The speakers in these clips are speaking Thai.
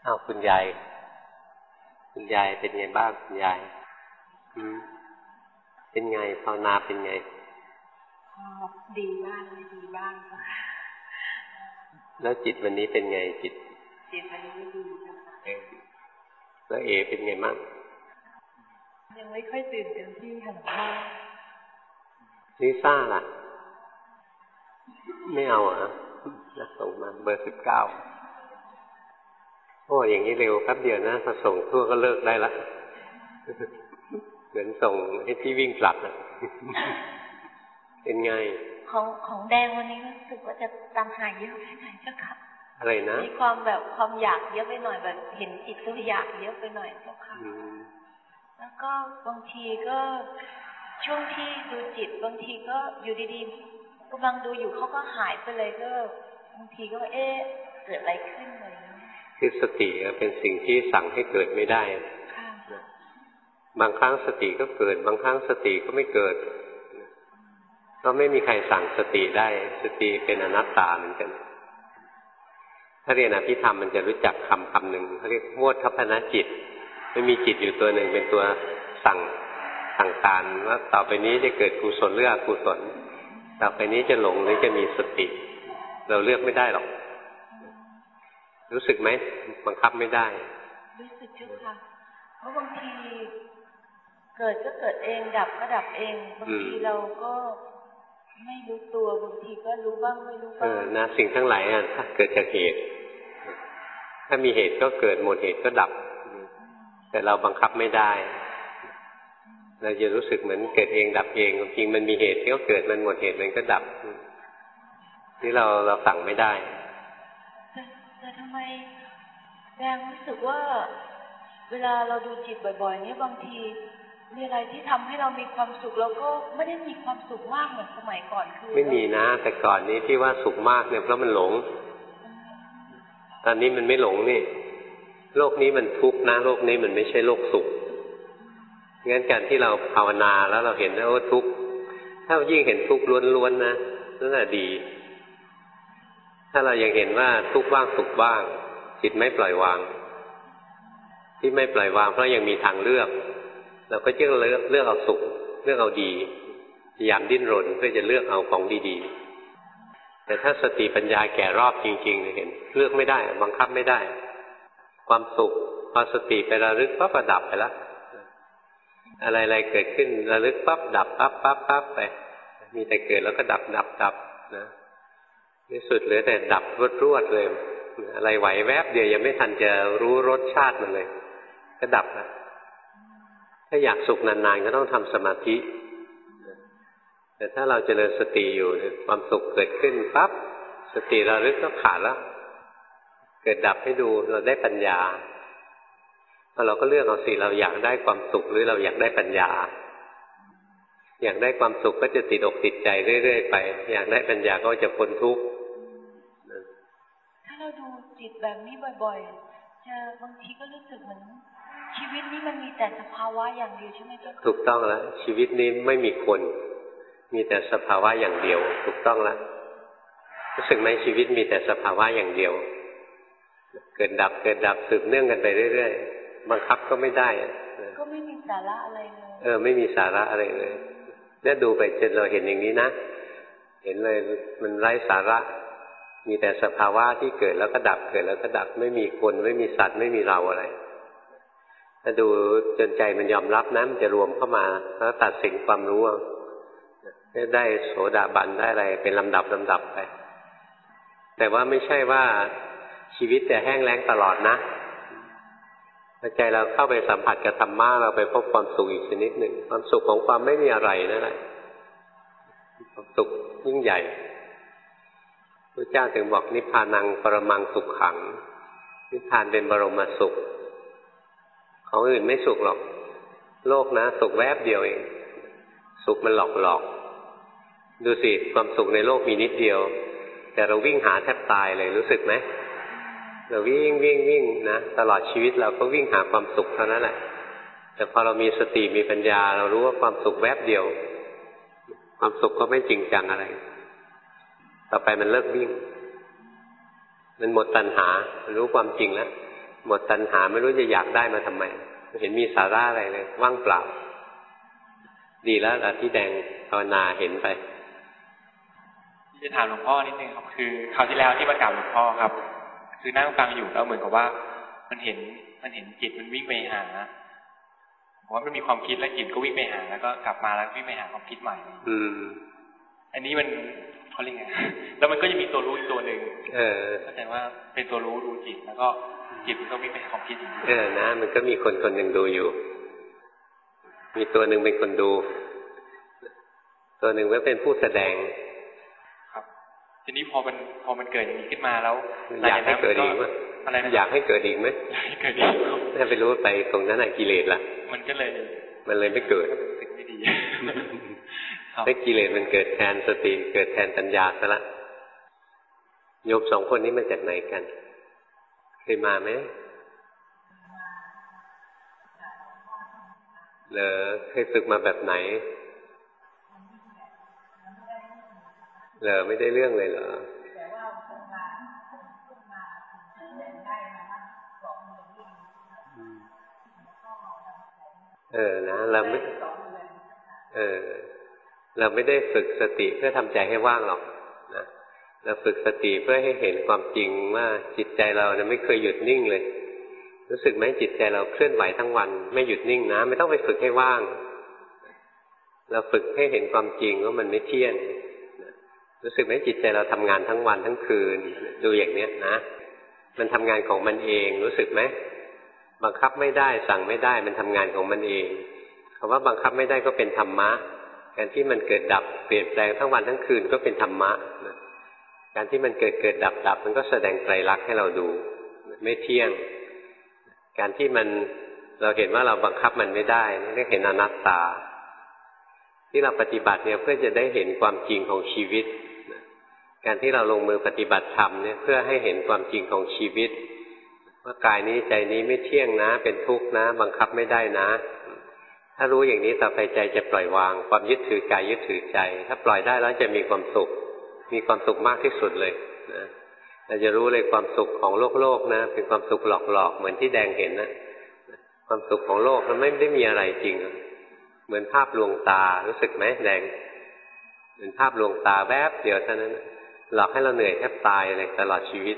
อ้าวคุณยายเป็นไงบ้างคุณยายเป็นไงภาวนาเป็นไงดีบ้างไม่ดีบ้างค่ะแล้วจิตวันนี้เป็นไงจิตวันนี้ไม่ดีค่ะแล้วเป็นไงบ้างยังไม่ค่อยตื่นเต็มที่ค่ะหลวงพ่อลิซ่าล่ะไม่เอาจะส่งมาเบอร์19โอ้อย่างนี้เร็วแป๊บเดียวนะพอส่งทั่วก็เลิกได้ละเหมือนส่งให้ที่วิ่งกลับเป็นไงของแดงวันนี้รู้สึกว่าจะตามหายเยอะไปหน่อยเจ้าค่ะอะไรนะมีความอยากเยอะไปหน่อยแบบเห็นจิตก็อยากเยอะไปหน่อยเจ้าค่ะแล้วก็บางทีก็ช่วงที่ดูจิตบางทีก็อยู่ดีๆกำลังดูอยู่เขาก็หายไปเลยก็บางทีก็เกิดอะไรขึ้นเลยคือสติเป็นสิ่งที่สั่งให้เกิดไม่ได้บางครั้งสติก็เกิดบางครั้งสติก็ไม่เกิดก็ไม่มีใครสั่งสติได้สติเป็นอนัตตาเหมือนกันถ้าเรียนอภิธรรมมันจะรู้จักคำหนึ่งเขาเรียกโมทัพพนจิตไม่มีจิตอยู่ตัวหนึ่งเป็นตัวสั่งการว่าต่อไปนี้จะเกิดกุศลหรืออกุศลต่อไปนี้จะหลงหรือจะมีสติเราเลือกไม่ได้หรอกรู้สึกไหมบังคับไม่ได้รู้สึกเจ้าค่ะเพราะบางทีเกิดก็เกิดเองดับก็ดับเองบางทีเราก็ไม่รู้ตัวบางทีก็รู้บ้างไม่รู้บ้างนะสิ่งทั้งหลายถ้าเกิดจากเหตุถ้ามีเหตุก็เกิดหมดเหตุก็ดับแต่เราบังคับไม่ได้เราจะรู้สึกเหมือนเกิดเองดับเองจริงมันมีเหตุที่ก็เกิดมันหมดเหตุมันก็ดับนี่เราสั่งไม่ได้แต่ทำไมแดงรู้สึกว่าเวลาเราดูจิตบ่อยๆนี่บางทีมีอะไรที่ทำให้เรามีความสุขแล้วก็ไม่ได้มีความสุขมากเหมือนสมัยก่อนคือไม่มีนะแต่ก่อนนี้ที่ว่าสุขมากเนี่ยเพราะมันหลงตอนนี้มันไม่หลงนี่โลกนี้มันทุกข์นะโลกนี้มันไม่ใช่โลกสุขงั้นการที่เราภาวนาแล้วเราเห็นว่าทุกข์ถ้ายิ่งเห็นทุกข์ล้วนๆนะนั่นแหละดีถ้าเรายังเห็นว่าทุกข์บ้างสุขบ้างจิตไม่ปล่อยวางที่ไม่ปล่อยวางเพราะยังมีทางเลือกเราก็จะเลือกเอาสุขเลือกเอาดีพยายามดิ้นรนเพื่อจะเลือกเอาของดีๆแต่ถ้าสติปัญญาแก่รอบจริงๆเห็นเลือกไม่ได้บังคับไม่ได้ความสุขพอสติไประลึกปั๊บก็ดับไปแล้วอะไรๆเกิดขึ้นระลึกปั๊บดับปั๊บไปมีแต่เกิดแล้วก็ดับนะที่สุดเหลือแต่ดับรวดเลยอะไรไหวแวบเดียวยังไม่ทันจะรู้รสชาติมันเลยก็ดับแล้วถ้าอยากสุขนานๆก็ต้องทำสมาธิแต่ถ้าเราเจริญสติอยู่ความสุขเกิดขึ้นปั๊บสติระลึกก็ขาดแล้วเกิดดับให้ดูเราได้ปัญญาเราก็เลือกเอาสิเราอยากได้ความสุขหรือเราอยากได้ปัญญาอยากได้ความสุขก็จะติดอกติดใจเรื่อยๆไปอยากได้ปัญญาก็จะพ้นทุกข์ถ้าเราดูจิตแบบนี้บ่อยๆจะบางทีก็รู้สึกเหมือนชีวิตนี้มันมีแต่สภาวะอย่างเดียวใช่ไหมเจ้าค่ะถูกต้องแล้วชีวิตนี้ไม่มีคนมีแต่สภาวะอย่างเดียวถูกต้องแล้วรู้สึกไหมชีวิตมีแต่สภาวะอย่างเดียวเกิดดับสืบเนื่องกันไปเรื่อยๆบังคับก็ไม่ได้ก็ไม่มีสาระอะไรเลยไม่มีสาระอะไรเลยเนี่ยดูไปจนเราเห็นอย่างนี้นะเห็นเลยมันไร้สาระมีแต่สภาวะที่เกิดแล้วก็ดับเกิดแล้วก็ดับไม่มีคนไม่มีสัตว์ไม่มีเราอะไรถ้าดูจนใจมันยอมรับนะมันจะรวมเข้ามาแล้วตัดสินความรู้ได้โสดาบันได้อะไรเป็นลำดับไปแต่ว่าไม่ใช่ว่าชีวิตจะแห้งแล้งตลอดนะใจเราเข้าไปสัมผัสกับธรรมะเราไปพบความสุขอีกชนิดหนึ่งความสุขของความไม่มีอะไรนั่นแหละความสุขยิ่งใหญ่พระเจ้าถึงบอกนิพพานังปรมังสุขขังนิพพานเป็นบรมสุขของอื่นไม่สุขหรอกโลกนะสุขแวบเดียวเองสุขมันหลอกดูสิความสุขในโลกมีนิดเดียวแต่เราวิ่งหาแทบตายเลยรู้สึกไหมเราวิ่งนะตลอดชีวิตเราก็วิ่งหาความสุขเท่านั้นแหละแต่พอเรามีสติมีปัญญาเรารู้ว่าความสุขแวบเดียวความสุขก็ไม่จริงจังอะไรต่อไปมันเลิกวิ่งมันหมดตัณหารู้ความจริงแล้วหมดตัณหาไม่รู้จะอยากได้มาทำไมเห็นมีสาระอะไรเลยว่างเปล่าดีแล้วที่แดงภาวนาเห็นไปที่จะถามหลวงพ่อนิดนึงครับคือคราวที่แล้วที่มากราบหลวงพ่อครับคือนั่งฟังอยู่แล้วเหมือนกับว่ามันเห็นจิตมันวิ่งไปหาผมว่ามันมีความคิดแล้วจิตก็วิ่งไปหาแล้วก็กลับมาแล้ววิ่งไปหาความคิดใหม่อันนี้มันเขาเรียกไงแล้วมันก็จะมีตัวรู้อีกตัวหนึ่งเข้าใจว่าเป็นตัวรู้ดูจิตแล้วก็จิตมันก็วิ่งไปหาความคิดอย่างนี้นะมันก็มีคนหนึ่งดูอยู่มีตัวหนึ่งเป็นคนดูตัวหนึ่งก็เป็นผู้แสดงครับทีนี้พอมันเกิดอย่างนี้ขึ้นมาแล้วอยากให้เกิดอีกไหมอยากให้เกิดอีกไหมเกิดอีกถ้าไปรู้ไปตรงนั้นกิเลสละมันก็เลยไม่เกิดไม่ดีถ้ากิเลสมันเกิดแทนสติเกิดแทนปัญญาซะละโยมสองคนนี้มาจากไหนกันเคยมาไหมเหรอเคยฝึกมาแบบไหนเหรอไม่ได้เรื่องเลยเหรอนะเราไม่ได้ฝึกสติเพื่อทำใจให้ว่างหรอกนะเราฝึกสติเพื่อให้เห็นความจริงว่าจิตใจเราเนี่ยไม่เคยหยุดนิ่งเลยรู้สึกไหมจิตใจเราเคลื่อนไหวทั้งวันไม่หยุดนิ่งนะไม่ต้องไปฝึกให้ว่างเราฝึกให้เห็นความจริงว่ามันไม่เที่ยงรู้สึกไหมจิตใจเราทำงานทั้งวันทั้งคืนดูอย่างเนี้ยนะมันทำงานของมันเองรู้สึกไหมบังคับไม่ได้สั่งไม่ได้มันทำงานของมันเองคำว่าบังคับไม่ได้ก็เป็นธรรมะการที่มันเกิดดับเปลี่ยนแปลงทั้งวันทั้งคืนก็เป็นธรรมะการที่มันเกิดดับมันก็แสดงไตรลักษณ์ให้เราดูไม่เที่ยงการที่เราเห็นว่าเราบังคับมันไม่ได้นี่เรียกเห็นอนัตตาที่เราปฏิบัติเนี่ยเพื่อจะได้เห็นความจริงของชีวิตการที่เราลงมือปฏิบัติธรรมเนี่ยเพื่อให้เห็นความจริงของชีวิตว่ากายนี้ใจนี้ไม่เที่ยงนะเป็นทุกข์นะบังคับไม่ได้นะถ้ารู้อย่างนี้ต่อไปใจจะปล่อยวางความยึดถือกายยึดถือใจถ้าปล่อยได้แล้วจะมีความสุขมากที่สุดเลยนะเราจะรู้เลยความสุขของโลกนะเป็นความสุขหลอกๆเหมือนที่แดงเห็นนะความสุขของโลกมันไม่ได้มีอะไรจริงเหมือนภาพลวงตารู้สึกไหมแดงเหมือนภาพลวงตาแวบเดียวเท่านั้นหลอกให้เราเหนื่อยแทบตายเลยตลอดชีวิต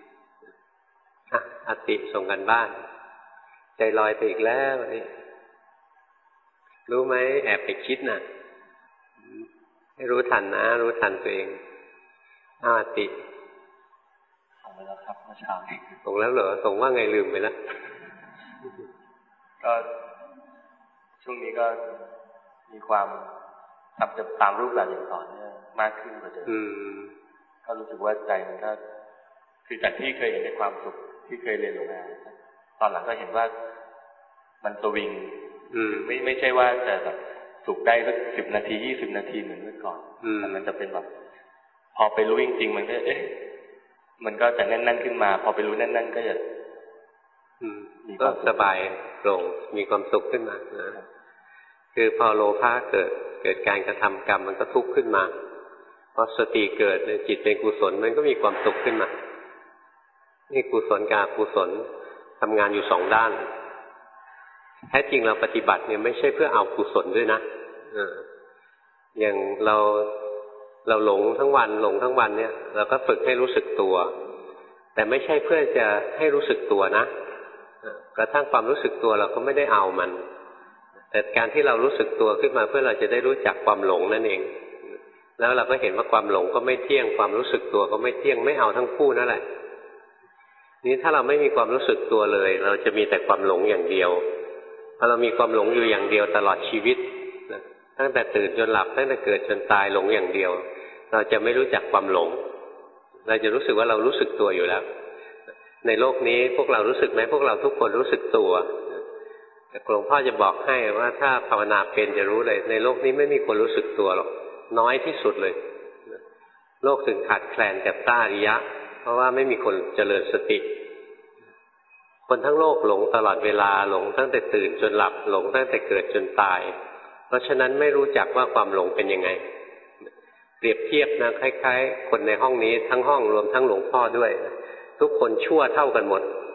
อติส่งกันบ้านใจลอยไปอีกแล้วนี่รู้ไหมแอบไปคิดน่ะให้รู้ทันนะรู้ทันตัวเองอติส่งไปแล้วครับเมื่อเช้าส่งแล้วเหรอส่งว่าไงลืมไปแล้วก็ช่วงนี้ก็มีความทำตามรูปแบบอย่างต่อเนื่องมากขึ้นกว่าเดิมก็รู้สึกว่าใจมันก็คือจากที่เคยเห็นในความสุขที่เคยเรียนรู้มาตอนหลังก็เห็นว่ามันสวิงไม่ใช่ว่าจะแบบสุขได้สัก10 นาที20 นาทีเหมือนเมื่อก่อนแต่มันจะเป็นแบบพอไปรู้จริงๆมันก็มันก็จะแน่นๆขึ้นมาพอไปรู้แน่นๆก็จะก็สบายโปร่งมีความสุขขึ้นมานะคือพอโลภะเกิดการกระทำกรรมมันก็ทุกข์ขึ้นมาพอสติเกิดจิตเป็นกุศลมันก็มีความสุขขึ้นมานี่กุศลกับอกุศลทำงานอยู่2 ด้านแท้จริงเราปฏิบัติเนี่ยไม่ใช่เพื่อเอากุศลด้วยนะอย่างเราหลงทั้งวันเนี่ยเราก็ฝึกให้รู้สึกตัวแต่ไม่ใช่เพื่อจะให้รู้สึกตัวนะกระทั่งความรู้สึกตัวเราก็ไม่ได้เอามันแต่การที่เรารู้สึกตัวขึ้นมาเพื่อเราจะได้รู้จักความหลงนั่นเองแล้วเราก็เห็นว่าความหลงก็ไม่เที่ยงความรู้สึกตัวก็ไม่เที่ยงไม่เอาทั้งคู่นั่นแหละนี้ถ้าเราไม่มีความรู้สึกตัวเลยเราจะมีแต่ความหลงอย่างเดียวพอเรามีความหลงอยู่อย่างเดียวตลอดชีวิตตั้งแต่ตื่นจนหลับตั้งแต่เกิดจนตายหลงอย่างเดียวเราจะไม่รู้จักความหลงเราจะรู้สึกว่าเรารู้สึกตัวอยู่แล้วในโลกนี้พวกเรารู้สึกไหมพวกเราทุกคนรู้สึกตัวแต่หลวงพ่อจะบอกให้ว่าถ้าภาวนาเป็นจะรู้เลยในโลกนี้ไม่มีคนรู้สึกตัวหรอกน้อยที่สุดเลยโลกถึงขาดแคลนกับต้าริยะเพราะว่าไม่มีคนเจริญสติคนทั้งโลกหลงตลอดเวลาหลงตั้งแต่ตื่นจนหลับหลงตั้งแต่เกิดจนตายเพราะฉะนั้นไม่รู้จักว่าความหลงเป็นยังไงเปรียบเทียบนะคล้ายๆคนในห้องนี้ทั้งห้องรวมทั้งหลวงพ่อด้วยทุกคนชั่วเท่ากันหมด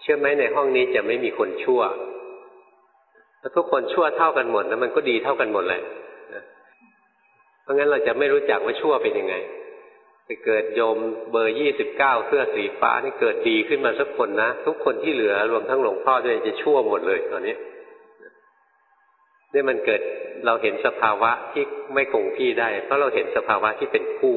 เชื่อไหมในห้องนี้จะไม่มีคนชั่วถ้าทุกคนชั่วเท่ากันหมดนะมันก็ดีเท่ากันหมดแหละเพราะงั้นเราจะไม่รู้จักว่าชั่วเป็นยังไงไปเกิดโยมเบอร์29เสื้อสีฟ้านี่เกิดดีขึ้นมาสักคนนะทุกคนที่เหลือรวมทั้งหลวงพ่อด้วยจะชั่วหมดเลยตอนนี้นี่มันเกิดเราเห็นสภาวะที่ไม่คงที่ได้เพราะเราเห็นสภาวะที่เป็นคู่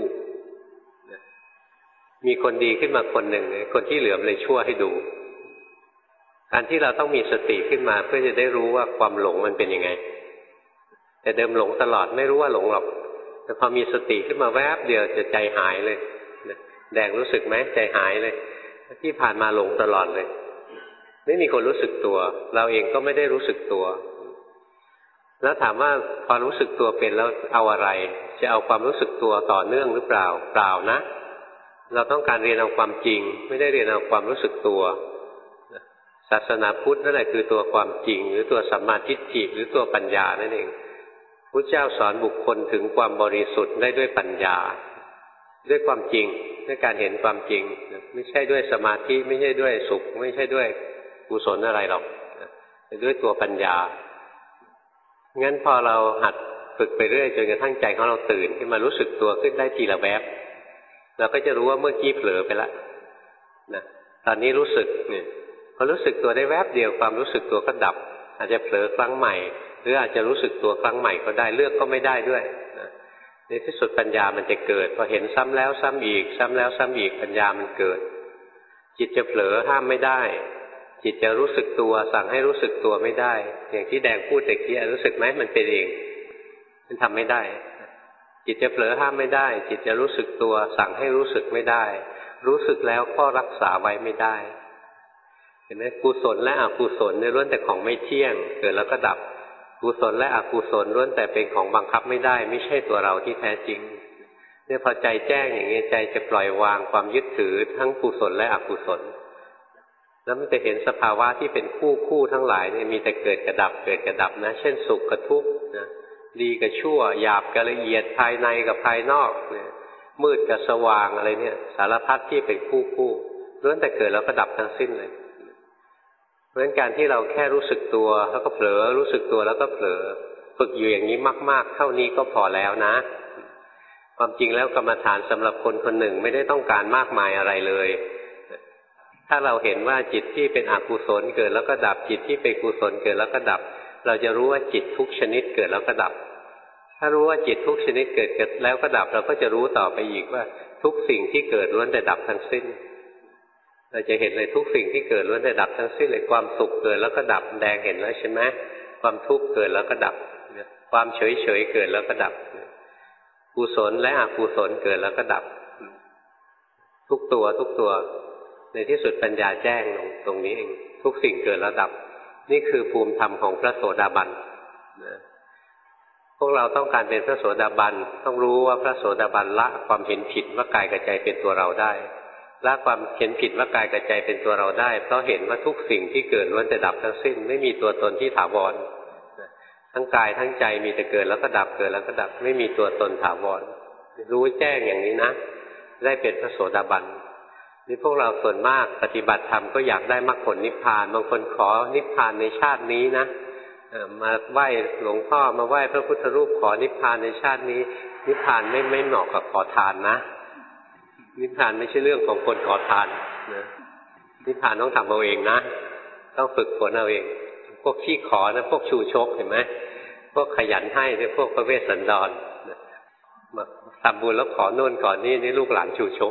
มีคนดีขึ้นมาคนหนึ่งคนที่เหลือเลยชั่วให้ดูการที่เราต้องมีสติขึ้นมาเพื่อจะได้รู้ว่าความหลงมันเป็นยังไงแต่เดิมหลงตลอดไม่รู้ว่าหลงหรอกแต่พอมีสติขึ้นมาแวบเดียวจะใจหายเลยแดงรู้สึกไหมใจหายเลยที่ผ่านมาหลงตลอดเลยไม่มีคนรู้สึกตัวเราเองก็ไม่ได้รู้สึกตัวแล้วถามว่าพอรู้สึกตัวเป็นแล้วเอาอะไรจะเอาความรู้สึกตัวต่อเนื่องหรือเปล่าเปล่านะเราต้องการเรียนเอาความจริงไม่ได้เรียนเอาความรู้สึกตัวศาสนาพุทธนั่นแหละคือตัวความจริงหรือตัวสัมมาทิฏฐิหรือตัวปัญญานั่นเองพุทธเจ้าสอนบุคคลถึงความบริสุทธิ์ได้ด้วยปัญญาด้วยความจริงด้วยการเห็นความจริงไม่ใช่ด้วยสมาธิไม่ใช่ด้วยสุขไม่ใช่ด้วยกุศลอะไรหรอกแต่ด้วยตัวปัญญางั้นพอเราหัดฝึกไปเรื่อยจนกระทั่งใจของเราตื่นขึ้นมารู้สึกตัวขึ้นได้ทีละแวบเราก็จะรู้ว่าเมื่อกี้เผลอไปแล้วนะตอนนี้รู้สึกเนี่ยพอรู้สึกตัวได้แวบเดียวความรู้สึกตัวก็ดับอาจจะเผลอครั้งใหม่หรืออาจจะรู้สึกตัวครั้งใหม่ก็ได้เลือกก็ไม่ได้ด้วยนะในที่สุดปัญญามันจะเกิดพอเห็นซ้ำแล้วซ้ำอีกซ้ำแล้วซ้ำอีกปัญญามันเกิดจิตจะเผลอห้ามไม่ได้จิตจะรู้สึกตัวสั่งให้รู้สึกตัวไม่ได้อย่างที่แดงพูดตะกี้รู้สึกไหมมันเป็นเองมันทำไม่ได้จิตจะเผลอห้ามไม่ได้จิตจะรู้สึกตัวสั่งให้รู้สึกไม่ได้รู้สึกแล้วก็รักษาไว้ไม่ได้เห็นไหมกุศลและอกุศลเนี่ยล้วนแต่ของไม่เที่ยงเกิดแล้วก็ดับกุศลและอกุศลล้วนแต่เป็นของบังคับไม่ได้ไม่ใช่ตัวเราที่แท้จริงเนี่ยพอใจแจ้งอย่างนี้ใจจะปล่อยวางความยึดถือทั้งกุศลและอกุศลแล้วมันจะเห็นสภาวะที่เป็นคู่ทั้งหลายเนี่ยมีแต่เกิดกระดับเกิดกระดับนะเช่นสุขกับทุกข์นะดีกับชั่วหยาบกับละเอียดภายในกับภายนอกเนี่ยมืดกับสว่างอะไรเนี่ยสารพัดที่เป็นคู่ล้วนแต่เกิดแล้วก็ดับทั้งสิ้นเลยเพราะฉะนั้นการที่เราแค่รู้สึกตัวแล้วก็เผลอรู้สึกตัวแล้วก็เผลอฝึกอยู่อย่างนี้มากๆเท่านี้ก็พอแล้วนะความจริงแล้วกรรมฐานสำหรับคนคนหนึ่งไม่ได้ต้องการมากมายอะไรเลยถ้าเราเห็นว่าจิตที่เป็นอกุศลเกิดแล้วก็ดับจิตที่เป็นกุศลเกิดแล้วก็ดับเราจะรู้ว่าจิตทุกชนิดเกิดแล้วก็ดับถ้ารู้ว่าจิตทุกชนิดเกิดแล้วก็ดับเราก็จะรู้ต่อไปอีกว่าทุกสิ่งที่เกิดล้วนแต่ดับทั้งสิ้นเราจะเห็นเลยทุกสิ่งที่เกิดล้วนแต่ดับทั้งสิ้นเลยความสุขเกิดแล้วก็ดับแดงเห็นแล้วใช่ไหมความทุกข์เกิดแล้วก็ดับความเฉยเกิดแล้วก็ดับกุศลและอกุศลเกิดแล้วก็ดับทุกตัวในที่สุดปัญญาแจ้งตรงนี้เองทุกสิ่งเกิดแล้วดับนี่คือภูมิธรรมของพระโสดาบันพวกเราต้องการเป็นพระโสดาบันต้องรู้ว่าพระโสดาบันละความเห็นผิดว่ากายกับใจเป็นตัวเราได้ละความเห็นผิดว่ากายกับใจเป็นตัวเราได้เพราะเห็นว่าทุกสิ่งที่เกิดล้วนแต่ดับทั้งสิ้นไม่มีตัวตนที่ถาวรทั้งกายทั้งใจมีแต่เกิดแล้วก็ดับเกิดแล้วก็ดับไม่มีตัวตนถาวรรู้แจ้งอย่างนี้นะได้เป็นพระโสดาบันนี่พวกเราส่วนมากปฏิบัติธรรมก็อยากได้มรรคผลนิพพานบางคนขอนิพพานในชาตินี้นะมาไหว้หลวงพ่อมาไหว้พระพุทธรูปขอนิพพานในชาตินี้นิพพานไม่เหมาะกับขอทานนะนิพพานไม่ใช่เรื่องของคนขอทานนะนิพพานต้องทำเอาเองนะต้องฝึกฝนเอาเองพวกขี้ขอนะพวกชูชกเห็นไหมพวกขยันให้เนี่ยพวกพระเวสสันดรมาทำบุญแล้วขอโน่นก่อนนี่ลูกหลานชูชก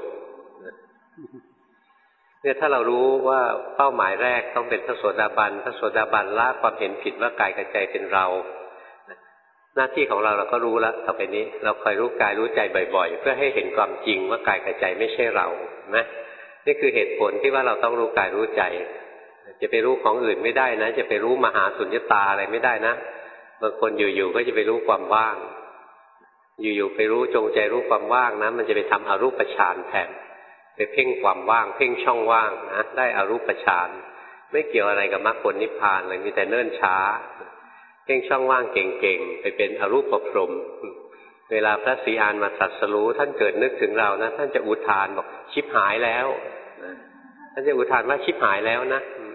เนี่ยถ้าเรารู้ว่าเป้าหมายแรกต้องเป็นพระโสดาบันพระโสดาบันละความเห็นผิดว่ากายกับใจเป็นเราหน้าที่ของเราก็รู้แล้วต่อไปนี้เราคอยรู้กายรู้ใจบ่อยๆเพื่อให้เห็นความจริงว่ากายกับใจไม่ใช่เรานะนี่คือเหตุผลที่ว่าเราต้องรู้กายรู้ใจจะไปรู้ของอื่นไม่ได้นะจะไปรู้มหาสุญญตาอะไรไม่ได้นะบางคนอยู่ๆก็จะไปรู้ความว่างอยู่ๆไปรู้จงใจรู้ความว่างนะมันจะไปทำอรูปฌานแทนไปเพ่งความว่างเพ่งช่องว่างนะได้อรูปฌานไม่เกี่ยวอะไรกับมรรคผลนิพพานเลยมีแต่เนิ่นช้าเพ่งช่องว่างเก่งๆไปเป็นอรูปพรหมเวลาพระศรีอานมาตรัสรู้ท่านเกิดนึกถึงเรานะท่านจะอุทานบอกชิบหายแล้วท่านจะอุทานว่าชิบหายแล้วนะ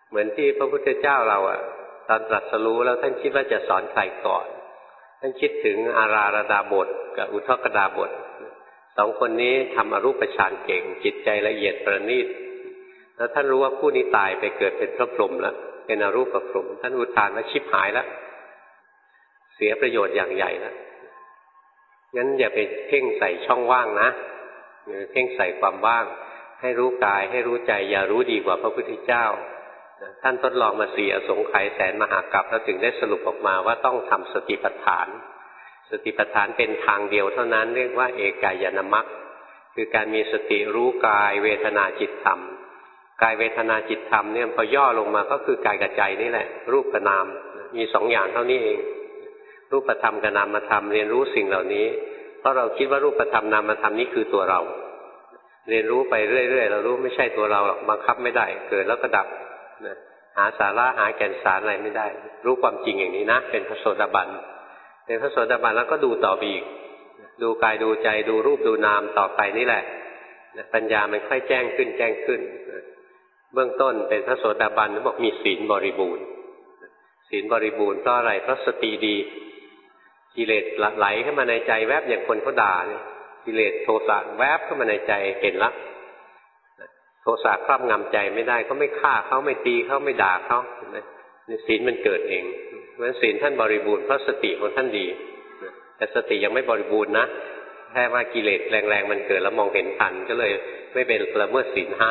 เหมือนที่พระพุทธเจ้าเราตอนตรัสรู้แล้วท่านคิดว่าจะสอนใครก่อนท่านคิดถึงอาราระดาบทกับอุทกดาบทสองคนนี้ทำอรูปฌานเก่งจิตใจละเอียดประณีตแล้วท่านรู้ว่าผู้นี้ตายไปเกิดเป็นพระพรหมแล้วเป็นอรูปพรหมท่านอุทานว่าชิบหายแล้วเสียประโยชน์อย่างใหญ่แล้วงั้นอย่าไปเพ่งใส่ช่องว่างนะอย่าไปเพ่งใส่ความว่างให้รู้กายให้รู้ใจอย่ารู้ดีกว่าพระพุทธเจ้าท่านทดลองมา4 อสงไขยแสนมหากรัปแล้วถึงได้สรุปออกมาว่าต้องทำสติปัฏฐานสติปัฏฐานเป็นทางเดียวเท่านั้นเรียกว่าเอกายนมรรคคือการมีสติรู้กายเวทนาจิตธรรมกายเวทนาจิตธรรมเนี่ยพอย่อลงมาก็คือกายกับใจนี่แหละรูปกับนามมี2 อย่างเท่านี้เองรูปธรรมกับนามธรรมเรียนรู้สิ่งเหล่านี้เพราะเราคิดว่ารูปธรรมนามธรรมนี้คือตัวเราเรียนรู้ไปเรื่อยๆเรารู้ไม่ใช่ตัวเราหรอกบังคับไม่ได้เกิดแล้วก็ดับหาสาระหาแก่นสารอะไรไม่ได้รู้ความจริงอย่างนี้นะเป็นพระโสดาบันเป็นพระโสดาบันแล้วก็ดูต่อไปอีกดูกายดูใจดูรูปดูนามต่อไปนี่แหละปัญญามันค่อยแจ้งขึ้นแจ้งขึ้นเบื้องต้นเป็นพระโสดาบันเขาบอกมีศีลบริบูรณ์ศีลบริบูรณ์เพราะอะไรเพราะสติดีกิเลสไหลเข้ามาในใจแวบอย่างคนเขาด่าเนี่ยกิเลสโทสะแวบเข้ามาในใจเห็นละโทสะครอบงำใจไม่ได้ก็ไม่ฆ่าเขาไม่ตีเขาไม่ด่าเขาเห็นไหมศีลมันเกิดเองเพราะฉะนั้นศีลท่านบริบูรณ์เพราะสติของท่านดีแต่สติยังไม่บริบูรณ์นะแค่ว่ากิเลสแรงๆมันเกิดแล้วมองเห็นทันก็เลยไม่เป็นละเมิดศีล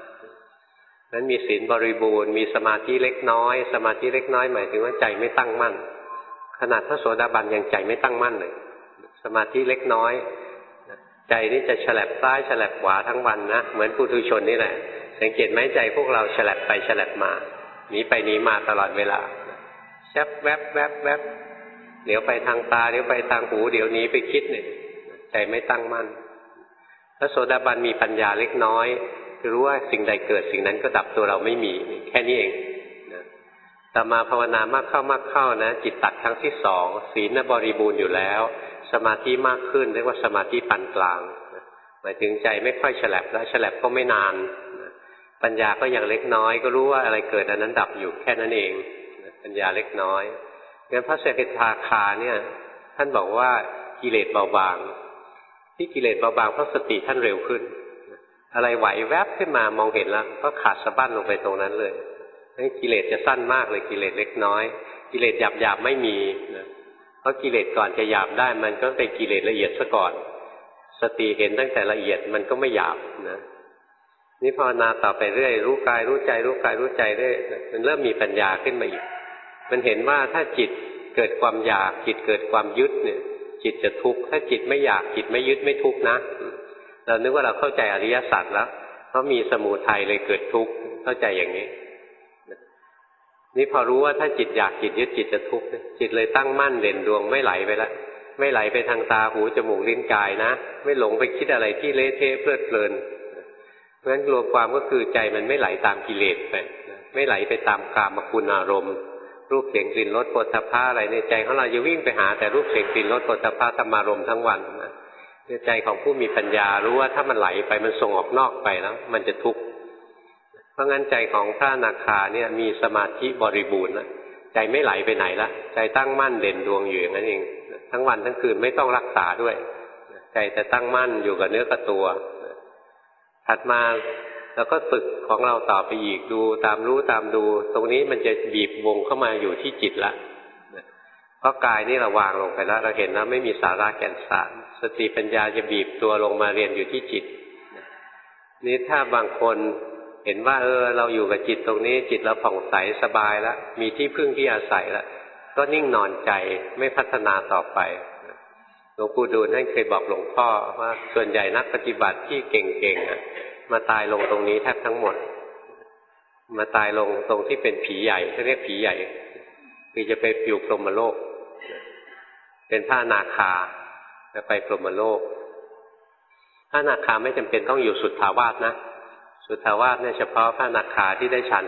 5นั้นมีศีลบริบูรณ์มีสมาธิเล็กน้อยสมาธิเล็กน้อยหมายถึงว่าใจไม่ตั้งมั่นขนาดพระโสดาบันยังใจไม่ตั้งมั่นเลยสมาธิเล็กน้อยใจนี่จะฉลับซ้ายฉลับขวาทั้งวันนะเหมือนปุถุชนนี่แหละสังเกตไหมใจพวกเราฉลับไปฉลับมาหนีไปหนีมาตลอดเวลาแวบแวบแวบแวบเดี๋ยวไปทางตาเดี๋ยวไปทางหูเดี๋ยวหนีไปคิดเนี่ยใจไม่ตั้งมั่นพระโสดาบันมีปัญญาเล็กน้อยคือรู้ว่าสิ่งใดเกิดสิ่งนั้นก็ดับตัวเราไม่มีแค่นี้เองต่อมาภาวนามากเข้านะจิตตัดครั้งที่2ศีลบริบูรณ์อยู่แล้วสมาธิมากขึ้นเรียกว่าสมาธิปานกลางหมายถึงใจไม่ค่อยฉลับแล้วฉลับก็ไม่นานปัญญาก็ยังเล็กน้อยก็รู้ว่าอะไรเกิดอันนั้นดับอยู่แค่นั้นเองปัญญาเล็กน้อยงั้นพระสกิทาคาเนี่ยท่านบอกว่ากิเลสเบาบางที่กิเลสเบาบางเพราะสติท่านเร็วขึ้นอะไรไหวแวบขึ้นมามองเห็นแล้วก็ขาดสะบั้นลงไปตรงนั้นเลยกิเลสจะสั้นมากเลยกิเลสเล็กน้อยกิเลสหยาบไม่มีเพราะกิเลสก่อนจะหยาบได้มันก็เป็นกิเลสละเอียดซะก่อนสติเห็นตั้งแต่ละเอียดมันก็ไม่หยาบนะนี่ภาวนาต่อไปเรื่อยรู้กายรู้ใจรู้กายรู้ใจเรื่อยมันเริ่มมีปัญญาขึ้นมาอีกมันเห็นว่าถ้าจิตเกิดความอยากจิตเกิดความยึดเนี่ยจิตจะทุกข์ถ้าจิตไม่อยากจิตไม่ยึดไม่ทุกข์นะเรานึกว่าเราเข้าใจอริยสัจแล้วเพราะมีสมุทัยเลยเกิดทุกข์เข้าใจอย่างนี้นี่พอรู้ว่าถ้าจิตอยากจิตยึดจิตจะทุกข์จิตเลยตั้งมั่นเด่นดวงไม่ไหลไปละไม่ไหลไปทางตาหูจมูกลิ้นกายนะไม่หลงไปคิดอะไรที่เละเทะเพลิดเพลินเพราะฉะนั้นรวมความก็คือใจมันไม่ไหลตามกิเลสไปไม่ไหลไปตามกามคุณอารมณ์รูปเสียงกลิ่นรสโผฏฐัพพะอะไรในใจของเราจะวิ่งไปหาแต่รูปเสียงกลิ่นรสโผฏฐัพพะธรรมารมณ์ทั้งวันนะใจของผู้มีปัญญารู้ว่าถ้ามันไหลไปมันส่งออกนอกไปแล้วมันจะทุกข์เพราะงั้นใจของพระอนาคาเนี่ยมีสมาธิบริบูรณ์แล้วใจไม่ไหลไปไหนละใจตั้งมั่นเด่นดวงอยู่อย่างนั้นเองทั้งวันทั้งคืนไม่ต้องรักษาด้วยใจจะตั้งมั่นอยู่กับเนื้อกับตัวถัดมาแล้วก็ฝึกของเราต่อไปอีกดูตามรู้ตามดูตรงนี้มันจะบีบวงเข้ามาอยู่ที่จิตละเพราะกายนี่เราวางลงไปแล้วเราเห็นแล้วไม่มีสาระแก่นสารสติปัญญาจะบีบตัวลงมาเรียนอยู่ที่จิตนี่ถ้าบางคนเห็นว่าเราอยู่กับจิตตรงนี้จิตเราผ่องใสสบายแล้วมีที่พึ่งที่อาศัยแล้วก็นิ่งนอนใจไม่พัฒนาต่อไปหลวงปู่ดูลท่านเคยบอกหลวงพ่อว่าส่วนใหญ่นักปฏิบัติที่เก่งๆมาตายลงตรงนี้แทบทั้งหมดมาตายลงตรงที่เป็นผีใหญ่เขาเรียกผีใหญ่คือจะไปอยู่พรหมโลกเป็นพระอนาคาจะไปพรหมโลกพระอนาคาไม่จำเป็นต้องอยู่สุทธาวาสนะสุทธาวาสเนี่ยเฉพาะพระอนาคาที่ได้ฌาน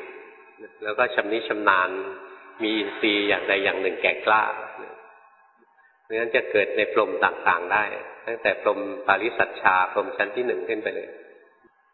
4แล้วก็ชำนิชำนาญมีอินทรีย์อย่างใดอย่างหนึ่งแก่กล้าเพราะฉะนั้นจะเกิดในพรหมต่างๆได้ตั้งแต่พรหมปาริสัชชาพรหมชั้นที่1ขึ้นไปเลย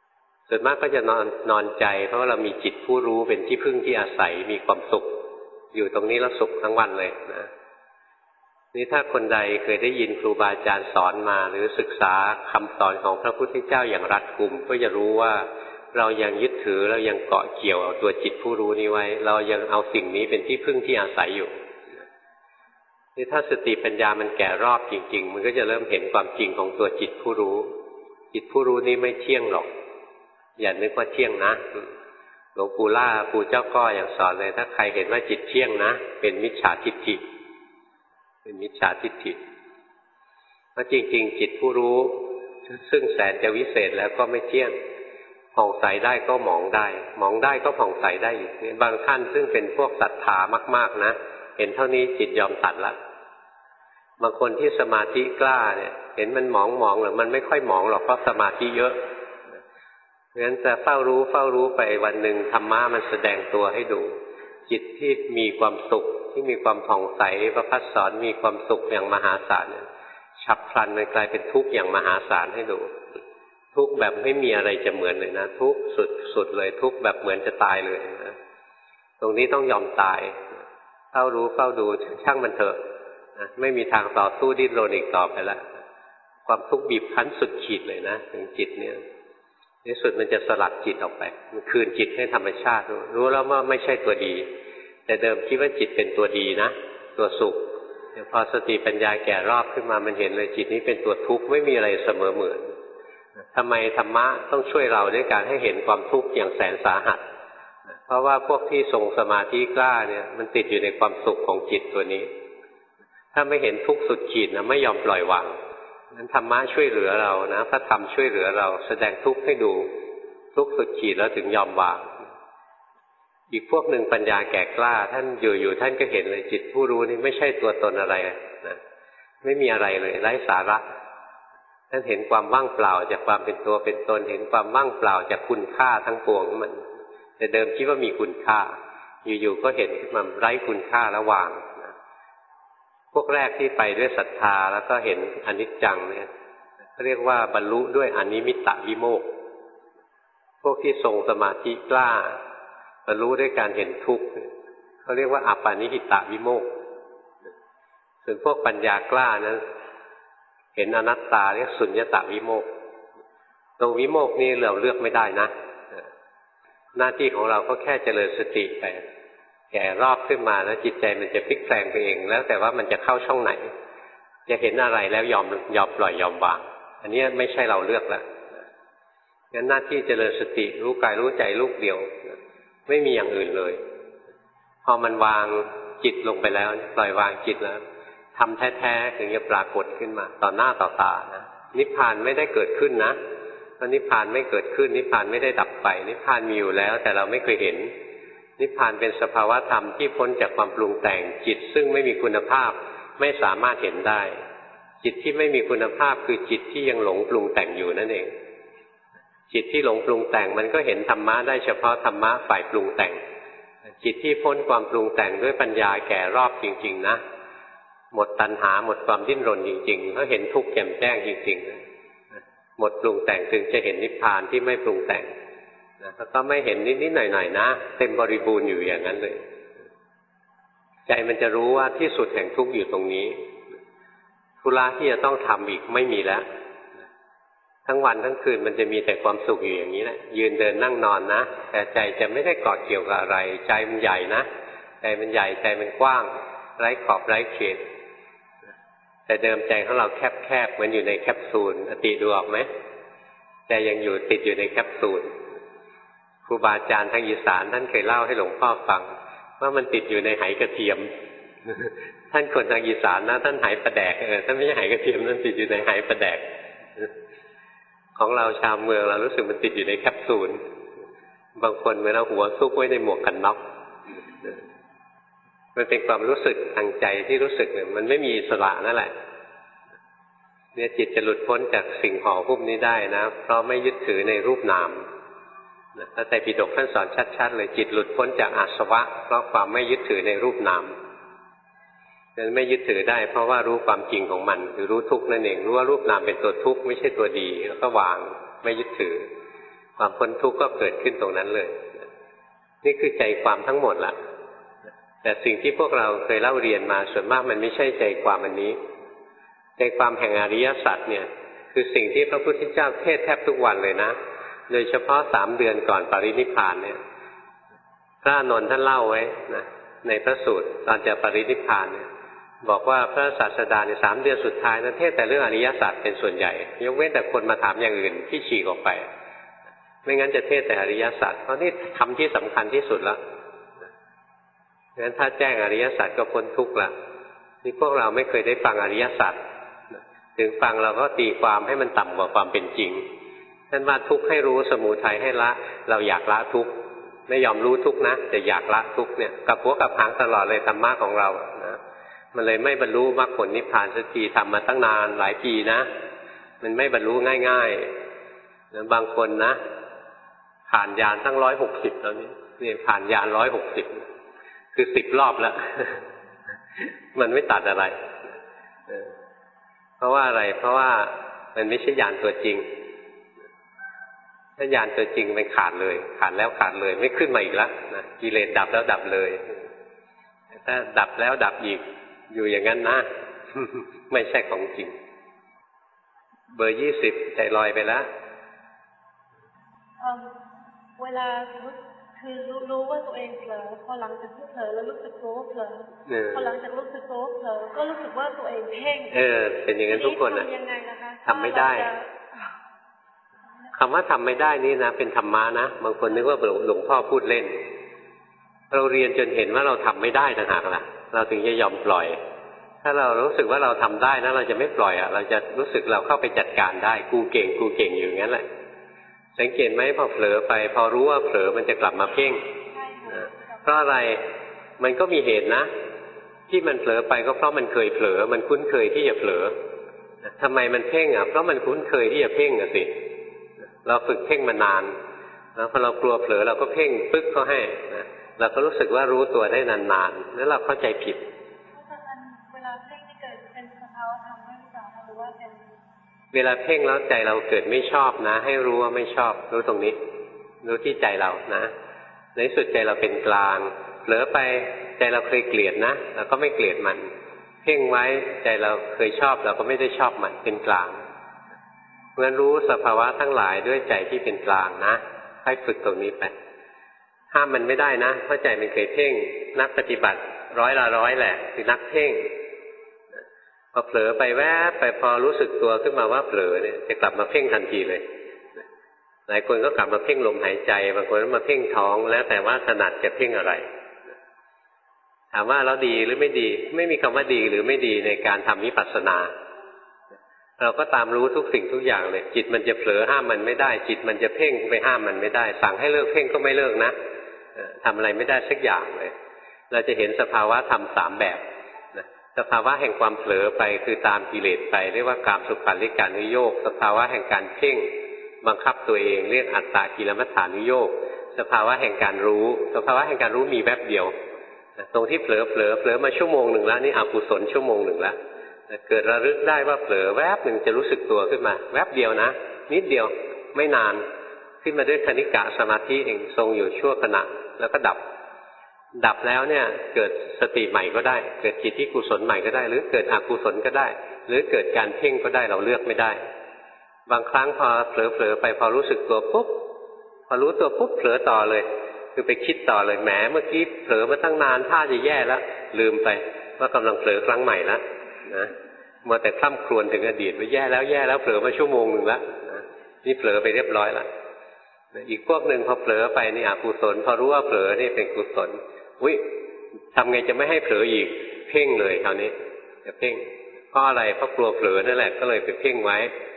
ส่วนมากก็จะนอนใจเพราะว่าเรามีจิตผู้รู้เป็นที่พึ่งที่อาศัยมีความสุขอยู่ตรงนี้แล้วสุขทั้งวันเลยนะนี่ถ้าคนใดเคยได้ยินครูบาอาจารย์สอนมาหรือศึกษาคำสอนของพระพุทธเจ้าอย่างรัดกุมก็จะรู้ว่าเรายังยึดถือเรายังเกาะเกี่ยวเอาตัวจิตผู้รู้นี้ไว้เรายังเอาสิ่งนี้เป็นที่พึ่งที่อาศัยอยู่นี่ถ้าสติปัญญามันแก่รอบจริงๆมันก็จะเริ่มเห็นความจริงของตัวจิตผู้รู้จิตผู้รู้นี้ไม่เที่ยงหรอกอย่านึกว่าเที่ยงนะหลวงปู่ล่าปู่เจ้าก้ออย่างสอนเลยถ้าใครเห็นว่าจิตเที่ยงนะเป็นมิจฉาทิฏฐิเป็นมิจฉาทิฏฐิเพราะจริงๆจิตผู้รู้ซึ่งแสนจะวิเศษแล้วก็ไม่เที่ยงผ่องใสได้ก็หมองได้หมองได้ก็ผ่องใสได้อีกบางท่านซึ่งเป็นพวกศรัทธามากๆนะเห็นเท่านี้จิตยอมตัดละบางคนที่สมาธิกล้าเนี่ยเห็นมันหมองหรือมันไม่ค่อยหมองหรอกเพราะสมาธิเยอะเพราะฉะนั้นจะเฝ้ารู้ไปวันหนึ่งธรรมะมันแสดงตัวให้ดูจิตที่มีความสุขที่มีความผ่องใสประภัสสรมีความสุขอย่างมหาศาลเนี่ยฉับพลันมันกลายเป็นทุกข์อย่างมหาศาลให้ดูทุกข์แบบไม่มีอะไรจะเหมือนเลยนะทุกข์สุดเลยทุกข์แบบเหมือนจะตายเลยนะตรงนี้ต้องยอมตายเฝ้าดูช่างมันเถอะไม่มีทางต่อสู้ดิ้นรนอีกต่อไปแล้วความทุกข์บีบคั้นสุดขีดเลยนะถึงจิตเนี่ยในสุดมันจะสลัดจิตออกไปมันคืนจิตให้ธรรมชาติรู้แล้วว่าไม่ใช่ตัวดีแต่เดิมคิดว่าจิตเป็นตัวดีนะตัวสุขพอสติปัญญาแก่รอบขึ้นมามันเห็นเลยจิตนี้เป็นตัวทุกข์ไม่มีอะไรเสมอเหมือนทำไมธรรมะต้องช่วยเราด้วยการให้เห็นความทุกข์อย่างแสนสาหัสเพราะว่าพวกที่ทรงสมาธิกล้าเนี่ยมันติดอยู่ในความสุขของจิตตัวนี้ถ้าไม่เห็นทุกข์สุดขีดนะไม่ยอมปล่อยวางนั้นธรรมะช่วยเหลือเรานะพระธรรมช่วยเหลือเราแสดงทุกข์ให้ดูทุกข์สุดขีดแล้วถึงยอมวางอีกพวกหนึ่งปัญญาแก่กล้าท่านอยู่ท่านก็เห็นเลยจิตผู้รู้นี่ไม่ใช่ตัวตนอะไรนะไม่มีอะไรเลยไร้สาระท่านเห็นความว่างเปล่าจากความเป็นตัวเป็นตนเห็นความว่างเปล่าจากคุณค่าทั้งปวงมันแต่เดิมคิดว่ามีคุณค่าอยู่ๆก็เห็นขึ้นมาไร้คุณค่าแล้ววางพวกแรกที่ไปด้วยศรัทธาแล้วก็เห็นอนิจจังเนี่ยเขาเรียกว่าบรรลุด้วยอนิมิตตวิโมกข์พวกที่ทรงสมาธิกล้าบรรลุด้วยการเห็นทุกข์เขาเรียกว่าอัปปานิหิตวิโมกข์ส่วนพวกปัญญากล้านั้นเห็นอนัตตาเรียกสุญญตวิโมกข์ตรงวิโมกข์นี้เราเลือกไม่ได้นะหน้าที่ของเราก็แค่เจริญสติไปแก่รอบขึ้นมาแล้วจิตใจมันจะพลิกแปลงไปเองแล้วแต่ว่ามันจะเข้าช่องไหนจะเห็นอะไรแล้วยอมปล่อยยอมวางอันนี้ไม่ใช่เราเลือกแล้วงั้นหน้าที่เจริญสติรู้กายรู้ใจลูกเดียวไม่มีอย่างอื่นเลยพอมันวางจิตลงไปแล้วปล่อยวางจิตแล้วทำแท้ๆถึงจะปรากฏขึ้นมาต่อหน้าต่อตานะนิพพานไม่ได้เกิดขึ้นนะเพราะนิพพานไม่เกิดขึ้นนิพพานไม่ได้ดับไปนิพพานมีอยู่แล้วแต่เราไม่เคยเห็นนิพพานเป็นสภาวะธรรมที่พ้นจากความปรุงแต่งจิตซึ่งไม่มีคุณภาพไม่สามารถเห็นได้จิตที่ไม่มีคุณภาพคือจิตที่ยังหลงปรุงแต่งอยู่นั่นเองจิตที่หลงปรุงแต่งมันก็เห็นธรรมะได้เฉพาะธรรมะฝ่ายปรุงแต่งจิตที่พ้นความปรุงแต่งด้วยปัญญาแก่รอบจริงๆนะหมดตัณหาหมดความดิ้นรนจริงๆแล้วเห็นทุกข์แจ่มแจ้งจริงๆหมดปรุงแต่งถึงจะเห็นนิพพานที่ไม่ปรุงแต่งแล้วก็ไม่เห็นนิดๆหน่อยๆนะเต็มบริบูรณ์อยู่อย่างนั้นเลยใจมันจะรู้ว่าที่สุดแห่งทุกข์อยู่ตรงนี้ธุระที่จะต้องทำอีกไม่มีแล้วทั้งวันทั้งคืนมันจะมีแต่ความสุขอยู่อย่างนี้แหละยืนเดินนั่งนอนนะแต่ใจจะไม่ได้เกาะเกี่ยวกับอะไรใจมันใหญ่นะใจมันใหญ่ใจมันกว้างไร้ขอบไร้เขตแต่เดิมใจของเราแคบๆเหมือนอยู่ในแคปซูลอติดูออกไหมใจยังอยู่ติดอยู่ในแคปซูลครูบาอาจารย์ทางอีสานท่านเคยเล่าให้หลวงพ่อฟังว่ามันติดอยู่ในไหกระเทียมท่านคนทางอีสานนะท่านไหปลาแดกท่านไม่ใช่ไหกระเทียมท่านติดอยู่ในไหปลาแดกของเราชาวเมืองเรารู้สึกมันติดอยู่ในแคปซูลบางคนเมื่อเราหัวซุกไว้ในหมวกกันน็อกมันเป็นความรู้สึกทางใจที่รู้สึกเนี่ยมันไม่มีอิสระนั่นแหละเนี่ยจิตจะหลุดพ้นจากสิ่งห่อหุ้มนี้ได้นะเพราะไม่ยึดถือในรูปนามพระไตรปิฎกท่านสอนชัดๆเลยจิตหลุดพ้นจากอาสวะเพราะความไม่ยึดถือในรูปนามนั้นไม่ยึดถือได้เพราะว่ารู้ความจริงของมันคือรู้ทุกข์นั่นเองรู้ว่ารูปนามเป็นตัวทุกข์ไม่ใช่ตัวดีแล้วก็วางไม่ยึดถือพอความพ้นทุกข์ก็เกิดขึ้นตรงนั้นเลยนี่คือใจความทั้งหมดละแต่สิ่งที่พวกเราเคยเล่าเรียนมาส่วนมากมันไม่ใช่ใจความอันนี้ใจความแห่งอริยสัจเนี่ยคือสิ่งที่พระพุทธเจ้าเทศแทบทุกวันเลยนะโดยเฉพาะ3 เดือนก่อนปรินิพพานเนี่ยพระอานนท์ท่านเล่าไว้นะในพระสูตรตอนจะปรินิพพานเนี่ยบอกว่าพระศาสดาใน3 เดือนสุดท้ายนั้นเทศแต่เรื่องอริยสัจเป็นส่วนใหญ่ยกเว้นแต่คนมาถามอย่างอื่นที่ฉีกออกไปไม่งั้นจะเทศแต่อริยสัจเพราะนี่ทำที่สำคัญที่สุดแล้วงั้นถ้าแจ้งอริยสัจก็พ้นทุกข์ละนี่พวกเราไม่เคยได้ฟังอริยสัจถึงฟังเราก็ตีความให้มันต่ำกว่าความเป็นจริงท่านว่าทุกข์ให้รู้สมุทัยให้ละเราอยากละทุกข์ไม่ยอมรู้ทุกข์นะแต่อยากละทุกข์เนี่ยกับหัวกับหางตลอดเลยธรรมะของเรานะมันเลยไม่บรรลุมรรคผลนิพพานสักทีทำมาตั้งนานหลายปีนะมันไม่บรรลุง่ายๆแล้วบางคนนะผ่านญาณตั้ง160แล้วนี่ผ่านญาณ160คือ10 รอบแล้ว มันไม่ตัดอะไรเพราะว่าอะไรเพราะว่ามันไม่ใช่ญาณตัวจริงถ้าญาณตัวจริงมันขาดเลยขาดแล้วขาดเลยไม่ขึ้นมาอีกแล้วนะกิเลสดับแล้วดับเลยถ้าดับแล้วดับอีกอยู่อย่างนั้นนะ ไม่ใช่ของจริงเบอร์20ใจลอยไปแล้วเวลาคือรู้ว่าตัวเองเผลอพอหลังจากที่เผลอแล้วรู้สึกตัวว่าเผลอพอหลังจากรู้สึกตัวว่าเผลอก็รู้สึกว่าตัวเองเพ่งเป็นอย่างนั้นทุกคนนะทำไม่ได้คำว่าทำไม่ได้นี่นะเป็นธรรมะนะบางคนนึกว่าหลวงพ่อพูดเล่นเราเรียนจนเห็นว่าเราทำไม่ได้ต่างหากล่ะเราถึงจะยอมปล่อยถ้าเรารู้สึกว่าเราทำได้นะเราจะไม่ปล่อยเราจะรู้สึกเราเข้าไปจัดการได้กูเก่งอยู่งั้นแหละสังเกตไหมพอเผลอไปพอรู้ว่าเผลอมันจะกลับมาเพ่งเพราะอะไรมันก็มีเหตุนะที่มันเผลอไปก็เพราะมันเคยเผลอมันคุ้นเคยที่จะเผลอทำไมมันเพ่งเพราะมันคุ้นเคยที่จะเพ่งสิเราฝึกเพ่งมานานแล้วพอเรากลัวเผลอเราก็เพ่งปึ๊กเขาให้เราก็รู้สึกว่ารู้ตัวได้นานๆแล้วเราเข้าใจผิดเวลาเพ่งนี่เกิดเป็นสภาวะธรรมไม่ใช่หรือว่าเป็นเวลาเพ่งแล้วใจเราเกิดไม่ชอบนะให้รู้ว่าไม่ชอบรู้ตรงนี้รู้ที่ใจเรานะในสุดใจเราเป็นกลางเผลอไปใจเราเคยเกลียดนะเราก็ไม่เกลียดมันเพ่งไว้ใจเราเคยชอบเราก็ไม่ได้ชอบมันเป็นกลางเมื่อรู้สภาวะทั้งหลายด้วยใจที่เป็นกลางนะให้ฝึกตรงนี้ไปห้ามมันไม่ได้นะเพราะใจมันเคยเพ่งนักปฏิบัติ100 แหละคือนักเพ่งพอเผลอไปแวบไปพอรู้สึกตัวขึ้นมาว่าเผลอเนี่ยจะกลับมาเพ่งทันทีเลยหลายคนก็กลับมาเพ่งลมหายใจบางคนก็มาเพ่งท้องแล้วแต่ว่าถนัดจะเพ่งอะไรถามว่าแล้วดีหรือไม่ดีไม่มีคำว่าดีหรือไม่ดีในการทำวิปัสสนาเราก็ตามรู้ทุกสิ่งทุกอย่างเลยจิตมันจะเผลอห้ามมันไม่ได้จิตมันจะเพ่งไปห้ามมันไม่ได้สั่งให้เลิกเพ่งก็ไม่เลิกนะทำอะไรไม่ได้สักอย่างเลยเราจะเห็นสภาวะธรรม3 แบบสภาวะแห่งความเผลอไปคือตามกิเลสไปเรียกว่ากามสุขันธิการนุโยคสภาวะแห่งการเพ่งบังคับตัวเองเรียกอัตตกิลมัฏฐานุโยคสภาวะแห่งการรู้สภาวะแห่งการรู้มีแวบเดียวตรงที่เผลอมาชั่วโมงหนึ่งแล้วนี่อกุศลชั่วโมงหนึ่งแล้วเกิดระลึกได้ว่าเผลอแวบหนึ่งจะรู้สึกตัวขึ้นมาแวบเดียวนะนิดเดียวไม่นานขึ้นมาด้วยคณิกะสมาธิเองทรงอยู่ชั่วขณะแล้วก็ดับแล้วเนี่ยเกิดสติใหม่ก็ได้เกิดจิตที่กุศลใหม่ก็ได้หรือเกิดอกุศลก็ได้หรือเกิดการเพ่งก็ได้เราเลือกไม่ได้บางครั้งพอเผลอไปพอรู้สึกตัวปุ๊บพอรู้ตัวปุ๊บเผลอต่อเลยคือไปคิดต่อเลยแหมเมื่อกี้เผลอมาตั้งนานท่าจะแย่แล้วลืมไปว่ากำลังเผลอครั้งใหม่แล้วนะมัวแต่คล่ำครวญถึงอดีตว่าแย่แล้วเผลอมาชั่วโมงหนึ่งแล้วนี่เผลอไปเรียบร้อยแล้วอีกพวกหนึ่งพอเผลอไปนี่อกุศลพอรู้ว่าเผลอนี่เป็นกุศลอุ้ยทำไงจะไม่ให้เผลออีกเพ่งเลยคราวนี้จะเพ่งเพราะอะไรเพราะกลัวเผลอนั่นแหละก็เลยไปเพ่งไว้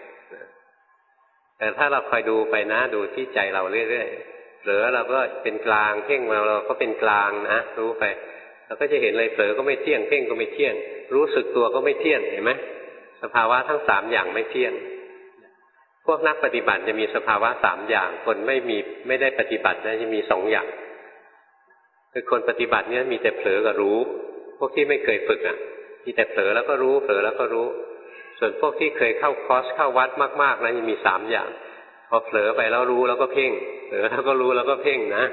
แต่ถ้าเราคอยดูไปนะดูที่ใจเราเรื่อยๆเผลอเราก็เป็นกลางเพ่งเราก็เป็นกลางนะรู้ไปเราก็จะเห็นเลยเผลอก็ไม่เที่ยงเพ่งก็ไม่เที่ยงรู้สึกตัวก็ไม่เที่ยงเห็นไหมสภาวะทั้ง3อย่างไม่เที่ยงพวกนักปฏิบัติจะมีสภาวะ3อย่างคนไม่ได้ปฏิบัตินะจะมี2อย่างคือคนปฏิบัติเนี่ยมีแต่เผลอกับรู้พวกที่ไม่เคยฝึกมีแต่เผลอแล้วก็รู้เผลอแล้วก็รู้ส่วนพวกที่เคยเข้าคอร์สเข้าวัดมากๆนะจะมี3อย่างพออเผลอไปแล้วรู้แล้วก็เพ่งเผลอแล้วก็รู้แล้วก็เพ่งนะ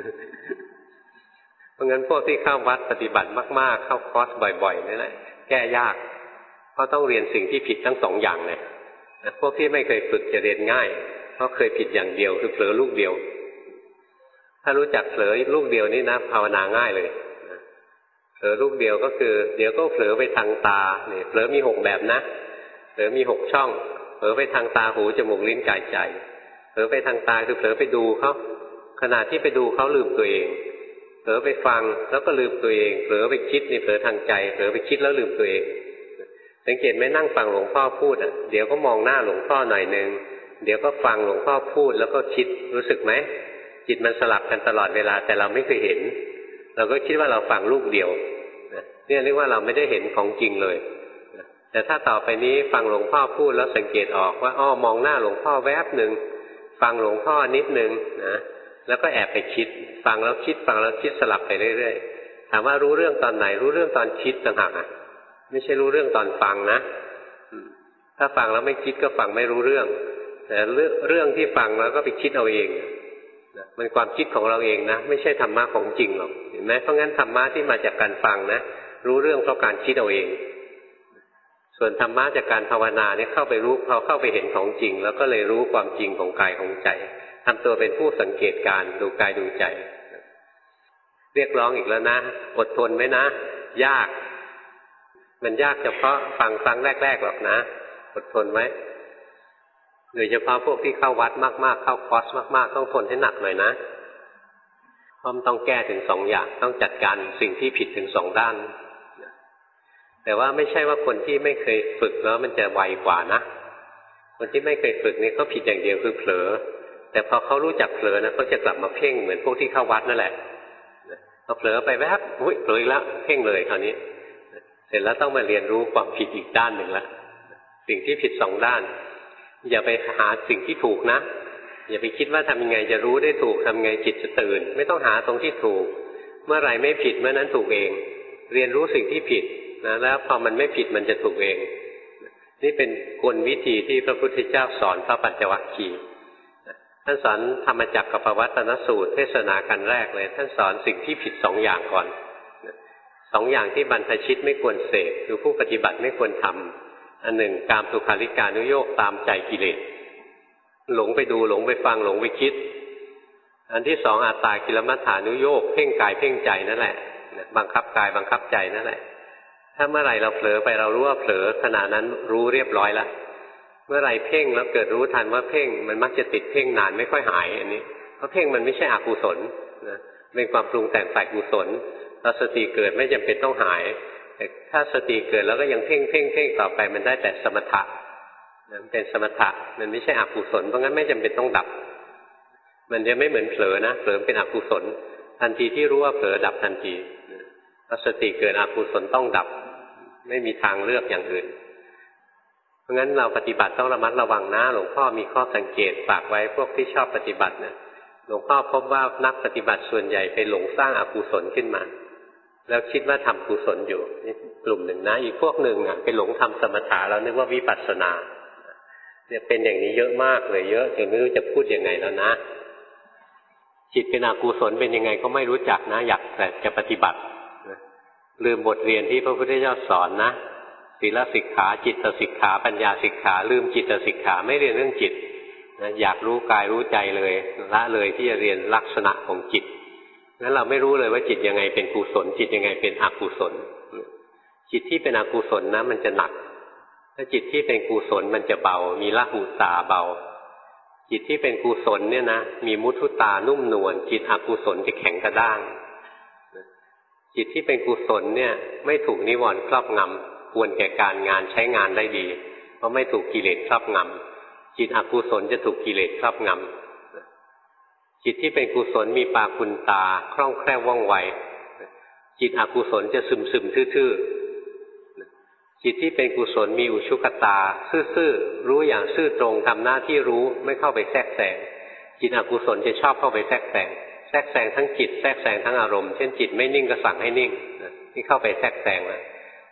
เพราะงั้นพวกที่เข้าวัดปฏิบัติมากๆเข้าคอร์สบ่อยๆนี่แหละแก้ยากเพราะต้องเรียนสิ่งที่ผิดทั้งสองอย่างเลยพวกที่ไม่เคยฝึกจะเรียนง่ายเพราะเคยผิดอย่างเดียวคือเผลอลูกเดียวถ้ารู้จักเผลอลูกเดียวนี่นะภาวนาง่ายเลยเผลอลูกเดียวก็คือเดี๋ยวก็เผลอไปทางตาเนี่ยเผลอมี6แบบนะเผลอมี6ช่องเผลอไปทางตาหูจมูกลิ้นกายใจเผลอไปทางตาคือเผลอไปดูเขาขณะที่ไปดูเขาลืมตัวเองเผลอไปฟังแล้วก็ลืมตัวเองเผลอไปคิดนี่เผลอทางใจเผลอไปคิดแล้วลืมตัวเองสังเกตไหมนั่งฟังหลวงพ่อพูดอ่ะเดี๋ยวก็มองหน้าหลวงพ่อหน่อยนึงเดี๋ยวก็ฟังหลวงพ่อพูดแล้วก็คิดรู้สึกไหมจิตมันสลับกันตลอดเวลาแต่เราไม่เคยเห็นเราก็คิดว่าเราฟังลูกเดียวเนี่ยเรียกว่าเราไม่ได้เห็นของจริงเลยแต่ถ้าต่อไปนี้ฟังหลวงพ่อพูดแล้วสังเกตออกว่าอ้อมองหน้าหลวงพ่อแวบหนึ่งฟังหลวงพ่อนิดนึงนะแล้วก็แอบไปคิดฟังแล้วคิดฟังแล้วคิดสลับไปเรื่อยๆถามว่ารู้เรื่องตอนไหนรู้เรื่องตอนคิดต่างหากอ่ะไม่ใช่รู้เรื่องตอนฟังนะถ้าฟังแล้วไม่คิดก็ฟังไม่รู้เรื่องแต่เรื่องที่ฟังแล้วก็ไปคิดเอาเองมันความคิดของเราเองนะไม่ใช่ธรรมะของจริงหรอกเห็นไหมเพราะงั้นธรรมะที่มาจากการฟังนะรู้เรื่องเพราะการคิดเอาเองส่วนธรรมะจากการภาวนาเนี่ยเข้าไปรู้พอเข้าไปเห็นของจริงแล้วก็เลยรู้ความจริงของกายของใจทำตัวเป็นผู้สังเกตการดูกายดูใจเรียกร้องอีกแล้วนะอดทนไหมนะยากมันยากเฉพาะฟังครั้งแรกๆหรอกนะอดทนไหมโดยเฉพาะพวกที่เข้าวัดมากๆเข้าคอร์สมากๆต้องทนให้หนักหน่อยนะเพราะมันต้องแก้ถึง2 อย่างต้องจัดการสิ่งที่ผิดถึง2 ด้านแต่ว่าไม่ใช่ว่าคนที่ไม่เคยฝึกแล้วมันจะไวกว่านะคนที่ไม่เคยฝึกนี่เขาผิดอย่างเดียวคือเผลอแต่พอเขารู้จักเผลอนะเขาจะกลับมาเพ่งเหมือนพวกที่เข้าวัดนั่นแหละพอเผลอไปแวบอุ้ยเผลออีกแล้วเพ่งเลยคราวนี้เสร็จแล้วต้องมาเรียนรู้ความผิดอีกด้านหนึ่งละสิ่งที่ผิด2 ด้านอย่าไปหาสิ่งที่ถูกนะอย่าไปคิดว่าทำยังไงจะรู้ได้ถูกทำไงจิตจะตื่นไม่ต้องหาตรงที่ถูกเมื่อไหร่ไม่ผิดเมื่อนั้นถูกเองเรียนรู้สิ่งที่ผิดนะแล้วพอมันไม่ผิดมันจะถูกเองนี่เป็นกลวิธีที่พระพุทธเจ้าสอนพระปัญจวัคคีย์ท่านสอนธรรมจักรกับปวัตตนสูตรเทศนากันแรกเลยท่านสอนสิ่งที่ผิด2 อย่างก่อน2 อย่างที่บรรพชิตไม่ควรเสพคือผู้ปฏิบัติไม่ควรทำอันหนึ่งกามสุขาริการุโยคตามใจกิเลสหลงไปดูหลงไปฟังหลงไปคิดอันที่2อัตตากิลมัฏฐานุโยคเพ่งกายเพ่งใจนั่นแหละบังคับกายบังคับใจนั่นแหละถ้าเมื่อไหร่เราเผลอไปเรารู้ว่าเผลอขณะนั้นรู้เรียบร้อยแล้วเมื่อไหร่เพ่งแล้วเกิดรู้ทันว่าเพ่งมันมักจะติดเพ่งนานไม่ค่อยหายอันนี้เพราะเพ่งมันไม่ใช่อกุศลนะเป็นความปรุงแต่งฝ่ายกุศลตอนสติเกิดไม่จำเป็นต้องหายแต่ถ้าสติเกิดแล้วก็ยังเพ่งต่อไปมันได้แต่สมถะมันเป็นสมถะมันไม่ใช่อกุศลเพราะงั้นไม่จำเป็นต้องดับมันจะไม่เหมือนเผลอนะเผลอเป็นอกุศลทันทีที่รู้ว่าเผลอดับทันทีถ้าสติเกิดอกุศลต้องดับไม่มีทางเลือกอย่างอื่นเพราะงั้นเราปฏิบัติต้องระมัดระวังนะหลวงพ่อมีข้อสังเกตฝากไว้พวกที่ชอบปฏิบัตินะหลวงพ่อพบว่านักปฏิบัติส่วนใหญ่ไปหลงสร้างอกุศลขึ้นมาแล้วคิดว่าทำกุศลอยู่นี่กลุ่มหนึ่งนะอีกพวกหนึ่งอ่ะไปหลงทำสมถะแล้วนึกว่าวิปัสสนาเนี่ยเป็นอย่างนี้เยอะมากเลยเยอะจนไม่รู้จะพูดยังไงแล้วนะจิตเป็นอกุศลเป็นยังไงก็ไม่รู้จักนะอยากแต่จะปฏิบัติลืมบทเรียนที่พระพุทธเจ้าสอนนะศีลสิกขาจิตสิกขาปัญญาสิกขาลืมจิตสิกขาไม่เรียนเรื่องจิตนะอยากรู้กายรู้ใจเลยละเลยที่จะเรียนลักษณะของจิตงั้นเราไม่รู้เลยว่าจิตยังไงเป็นกุศลจิตยังไงเป็นอกุศลจิตที่เป็นอกุศลนะมันจะหนักถ้าจิตที่เป็นกุศลมันจะเบามีละหุตาเบาจิตที่เป็นกุศลเนี่ยนะมีมุทุตานุ่มนวลจิตอกุศลจะแข็งกระด้างจิตที่เป็นกุศลเนี่ยไม่ถูกนิวรณ์ครอบงำควรแก่การงานใช้งานได้ดีเพราะไม่ถูกกิเลสครอบงำจิตอกุศลจะถูกกิเลสครอบงำจิตที่เป็นกุศลมีปาคุณตาคล่องแคล่วว่องไวจิตอกุศลจะซึมทื่อๆจิตที่เป็นกุศลมีอุชุกตาซื่อๆรู้อย่างซื่อตรงทำหน้าที่รู้ไม่เข้าไปแทรกแซงจิตอกุศลจะชอบเข้าไปแทรกแซงทั้งจิตแทรกแซงทั้งอารมณ์เช่นจิตไม่นิ่งก็สั่งให้นิ่งนี่เข้าไปแทรกแซงแล้วแท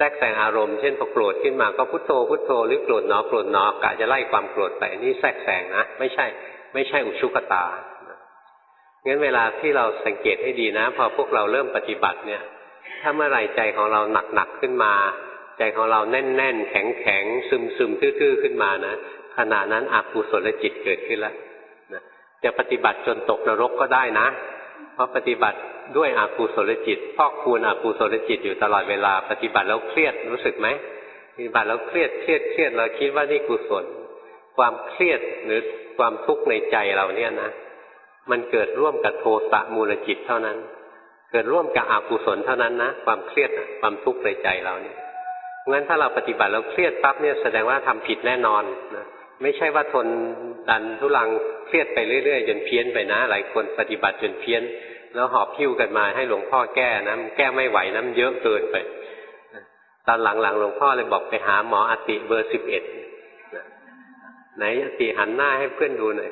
รกแซงอารมณ์เช่นพอโกรธขึ้นมาก็พุทโธพุทโธหรือโกรธหนอโกรธหนอกะจะไล่ความโกรธไปนี่แทรกแซงนะไม่ใช่อุชุกตางั้นเวลาที่เราสังเกตให้ดีนะพอพวกเราเริ่มปฏิบัติเนี่ยถ้าเมื่อไหร่ใจของเราหนักขึ้นมาใจของเราแน่นๆแข็งๆซึมๆทื่อๆขึ้นมานะขณะนั้นอกุศลจิตเกิดขึ้นแล้วจะปฏิบัติจนตกนรกก็ได้นะเพราะปฏิบัติด้วยอกุศลจิตพอกพูนอกุศลจิตอยู่ตลอดเวลาปฏิบัติแล้วเครียดรู้สึกไหมปฏิบัติแล้วเครียดเราคิดว่านี่กุศลความเครียดหรือความทุกข์ในใจเราเนี่ยนะมันเกิดร่วมกับโทสะมูลจิตเท่านั้นเกิดร่วมกับอกุศลเท่านั้นนะความเครียดความทุกข์ในใจเราเนี่ยงั้นถ้าเราปฏิบัติแล้วเครียดปั๊บเนี่ยแสดงว่าทำผิดแน่นอนนะไม่ใช่ว่าทนดันทุลังเครียดไปเรื่อยๆจนเพี้ยนไปนะหลายคนปฏิบัติจนเพี้ยนแล้วหอบหิ้วกันมาให้หลวงพ่อแก้นะแก้ไม่ไหวนะมันเยอะเกินไปตอนหลังๆหลวงพ่อเลยบอกไปหาหมออติเบอร์11ไหนอติหันหน้าให้เพื่อนดูหน่อย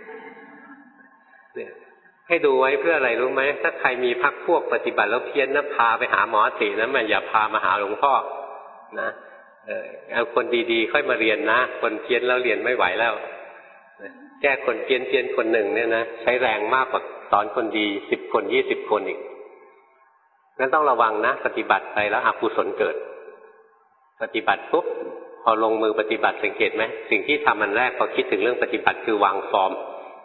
เนี่ยให้ดูไว้เพื่ออะไรรู้ไหมถ้าใครมีพรรคพวกปฏิบัติแล้วเพี้ยนนะพาไปหาหมออตินะมันอย่าพามาหาหลวงพ่อนะเอาคนดีๆค่อยมาเรียนนะคนเพี้ยนแล้วเรียนไม่ไหวแล้วแก้คนเพี้ยนคนหนึ่งเนี่ยนะใช้แรงมากกว่าสอนคนดี10 คน20 คนอีกงั้นต้องระวังนะปฏิบัติไปแล้วอกุศลเกิดปฏิบัติปุ๊บพอลงมือปฏิบัติสังเกตไหมสิ่งที่ทำอันแรกพอคิดถึงเรื่องปฏิบัติคือวางฟอร์ม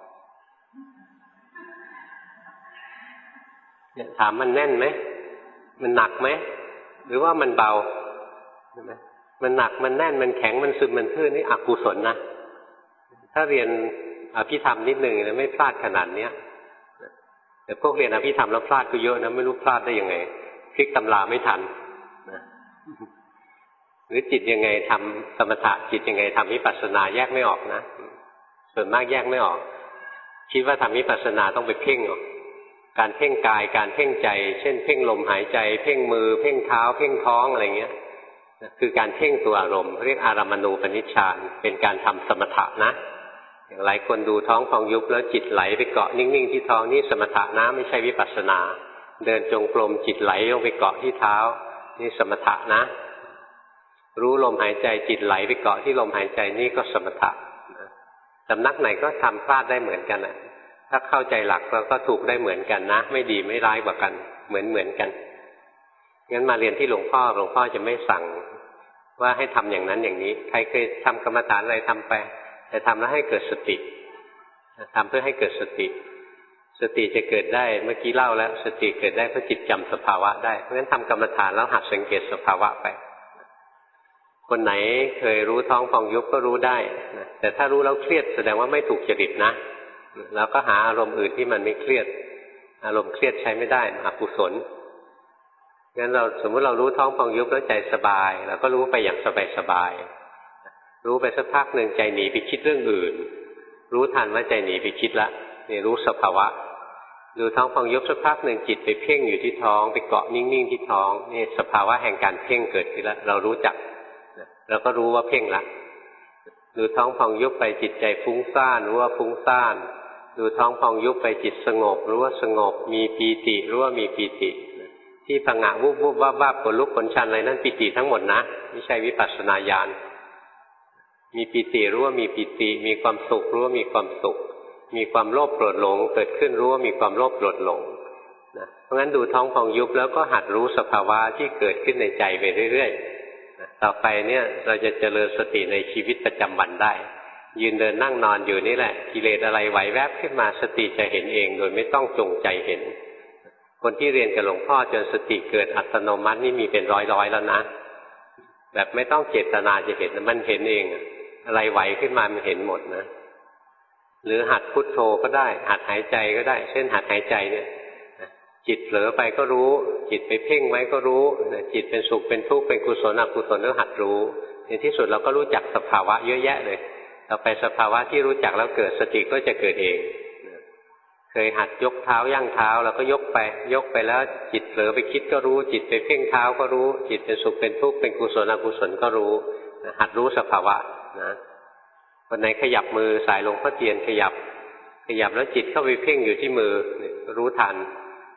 ถามมันแน่นไหมมันหนักไหมหรือว่ามันเบาใช่ไหมมันหนักมันแน่นมันแข็งมันซึมมันทื่อนี่อกุศลนะถ้าเรียนอภิธรรมนิดหนึ่งนะไม่พลาดขนาดเนี้ยแต่พวกเรียนอภิธรรมแล้วพลาดก็เยอะนะไม่รู้พลาดได้ยังไงพลิกตำราไม่ทันนะหรือจิตยังไงทำสมถะจิตยังไงทำวิปัสสนาแยกไม่ออกนะส่วนมากแยกไม่ออกคิดว่าทำวิปัสสนาต้องไปเพ่งออกการเพ่งกายการเพ่งใจเช่นเพ่งลมหายใจเพ่งมือเพ่งเท้าเพ่งท้องอะไรเงี้ยคือการเพ่งตัวอารมณ์เรียกอารามณูปนิชฌานเป็นการทำสมถะนะอย่างหลายคนดูท้องพองยุบแล้วจิตไหลไปเกาะนิ่งๆที่ท้องนี่สมถะนะไม่ใช่วิปัสสนาเดินจงกรมจิตไหลลงไปเกาะที่เท้านี่สมถะนะรู้ลมหายใจจิตไหลไปเกาะที่ลมหายใจนี่ก็สมถะสำนักไหนก็ทำพลาดได้เหมือนกันนะถ้าเข้าใจหลักแล้วก็ถูกได้เหมือนกันนะไม่ดีไม่ร้ายกว่ากันเหมือนกันงั้นมาเรียนที่หลวงพ่อจะไม่สั่งว่าให้ทำอย่างนั้นอย่างนี้ใครเคยทำกรรมฐานอะไรทำไปแต่ทำแล้วให้เกิดสติทำเพื่อให้เกิดสติจะเกิดได้เมื่อกี้เล่าแล้วสติเกิดได้เพราะจิตจำสภาวะได้เพราะฉะนั้นทำกรรมฐานแล้วหัดสังเกตสภาวะไปคนไหนเคยรู้ท้องพองยุบก็รู้ได้แต่ถ้ารู้แล้วเครียดแสดงว่าไม่ถูกจริตนะแล้วก็หาอารมณ์อื่นที่มันไม่เครียดอารมณ์เครียดใช้ไม่ได้อกุศลงั้นเราสมมติเรารู้ท้องพองยุบแล้วใจสบายเราก็รู้ไปอย่างสบายรู้ไปสักพักหนึ่งใจหนีไปคิดเรื่องอื่นรู้ทันว่าใจหนีไปคิดละนี่รู้สภาวะดูท้องพองยุบสักพักหนึ่งจิตไปเพ่งอยู่ที่ท้องไปเกาะนิ่งๆที่ท้องนี่สภาวะแห่งการเพ่งเกิดขึ้นแล้วเรารู้จักเราก็รู้ว่าเพ่งละดูท้องพองยุบไปจิตใจฟุ้งซ่านรู้ว่าฟุ้งซ่านดูท้องพองยุบไปจิตสงบรู้ว่าสงบมีปีติรู้ว่ามีปีติที่ผงะวุบวุบวับวับขนลุกขนชันอะไรนั่นปีติทั้งหมดนะไม่ใช่วิปัสสนาญาณมีปีติรู้ว่ามีปีติมีความสุขรู้ว่ามีความสุขมีความโลภโกรธหลงเกิดขึ้นรู้ว่ามีความโลภโกรธหลงนะเพราะงั้นดูท้องพองยุบแล้วก็หัดรู้สภาวะที่เกิดขึ้นในใจไปเรื่อยๆต่อไปเนี่ยเราจะเจริญสติในชีวิตประจำวันได้ยืนเดินนั่งนอนอยู่นี่แหละกิเลสอะไรไหวแวบขึ้นมาสติจะเห็นเองโดยไม่ต้องจงใจเห็นคนที่เรียนกับหลวงพ่อจนสติเกิดอัตโนมัตินี่มีเป็นร้อยแล้วนะแบบไม่ต้องเจตนาจะเห็นมันเห็นเองอะไรไหวขึ้นมามันเห็นหมดนะหรือหัดพุทโธก็ได้หัดหายใจก็ได้เช่นหัดหายใจเนี่ยจิตเผลอไปก็รู้จิตไปเพ่งไว้ก็รู้จิตเป็นสุขเป็นทุกข์เป็นกุศลอกุศลก็หัดรู้ในที่สุดเราก็รู้จักสภาวะเยอะแยะเลยต่อไปสภาวะที่รู้จักแล้วเกิดสติก็จะเกิดเองเคยหัดยกเท้าย่างเท้าเราก็ยกไปแล้วจิตเผลอไปคิดก็รู้จิตไปเพ่งเท้าก็รู้จิตเป็นสุขเป็นทุกข์เป็นกุศลอกุศลก็รู้หัดรู้สภาวะนะวันไหนขยับมือสายหลวงพ่อเทียนขยับแล้วจิตเข้าไปเพ่งอยู่ที่มือรู้ทัน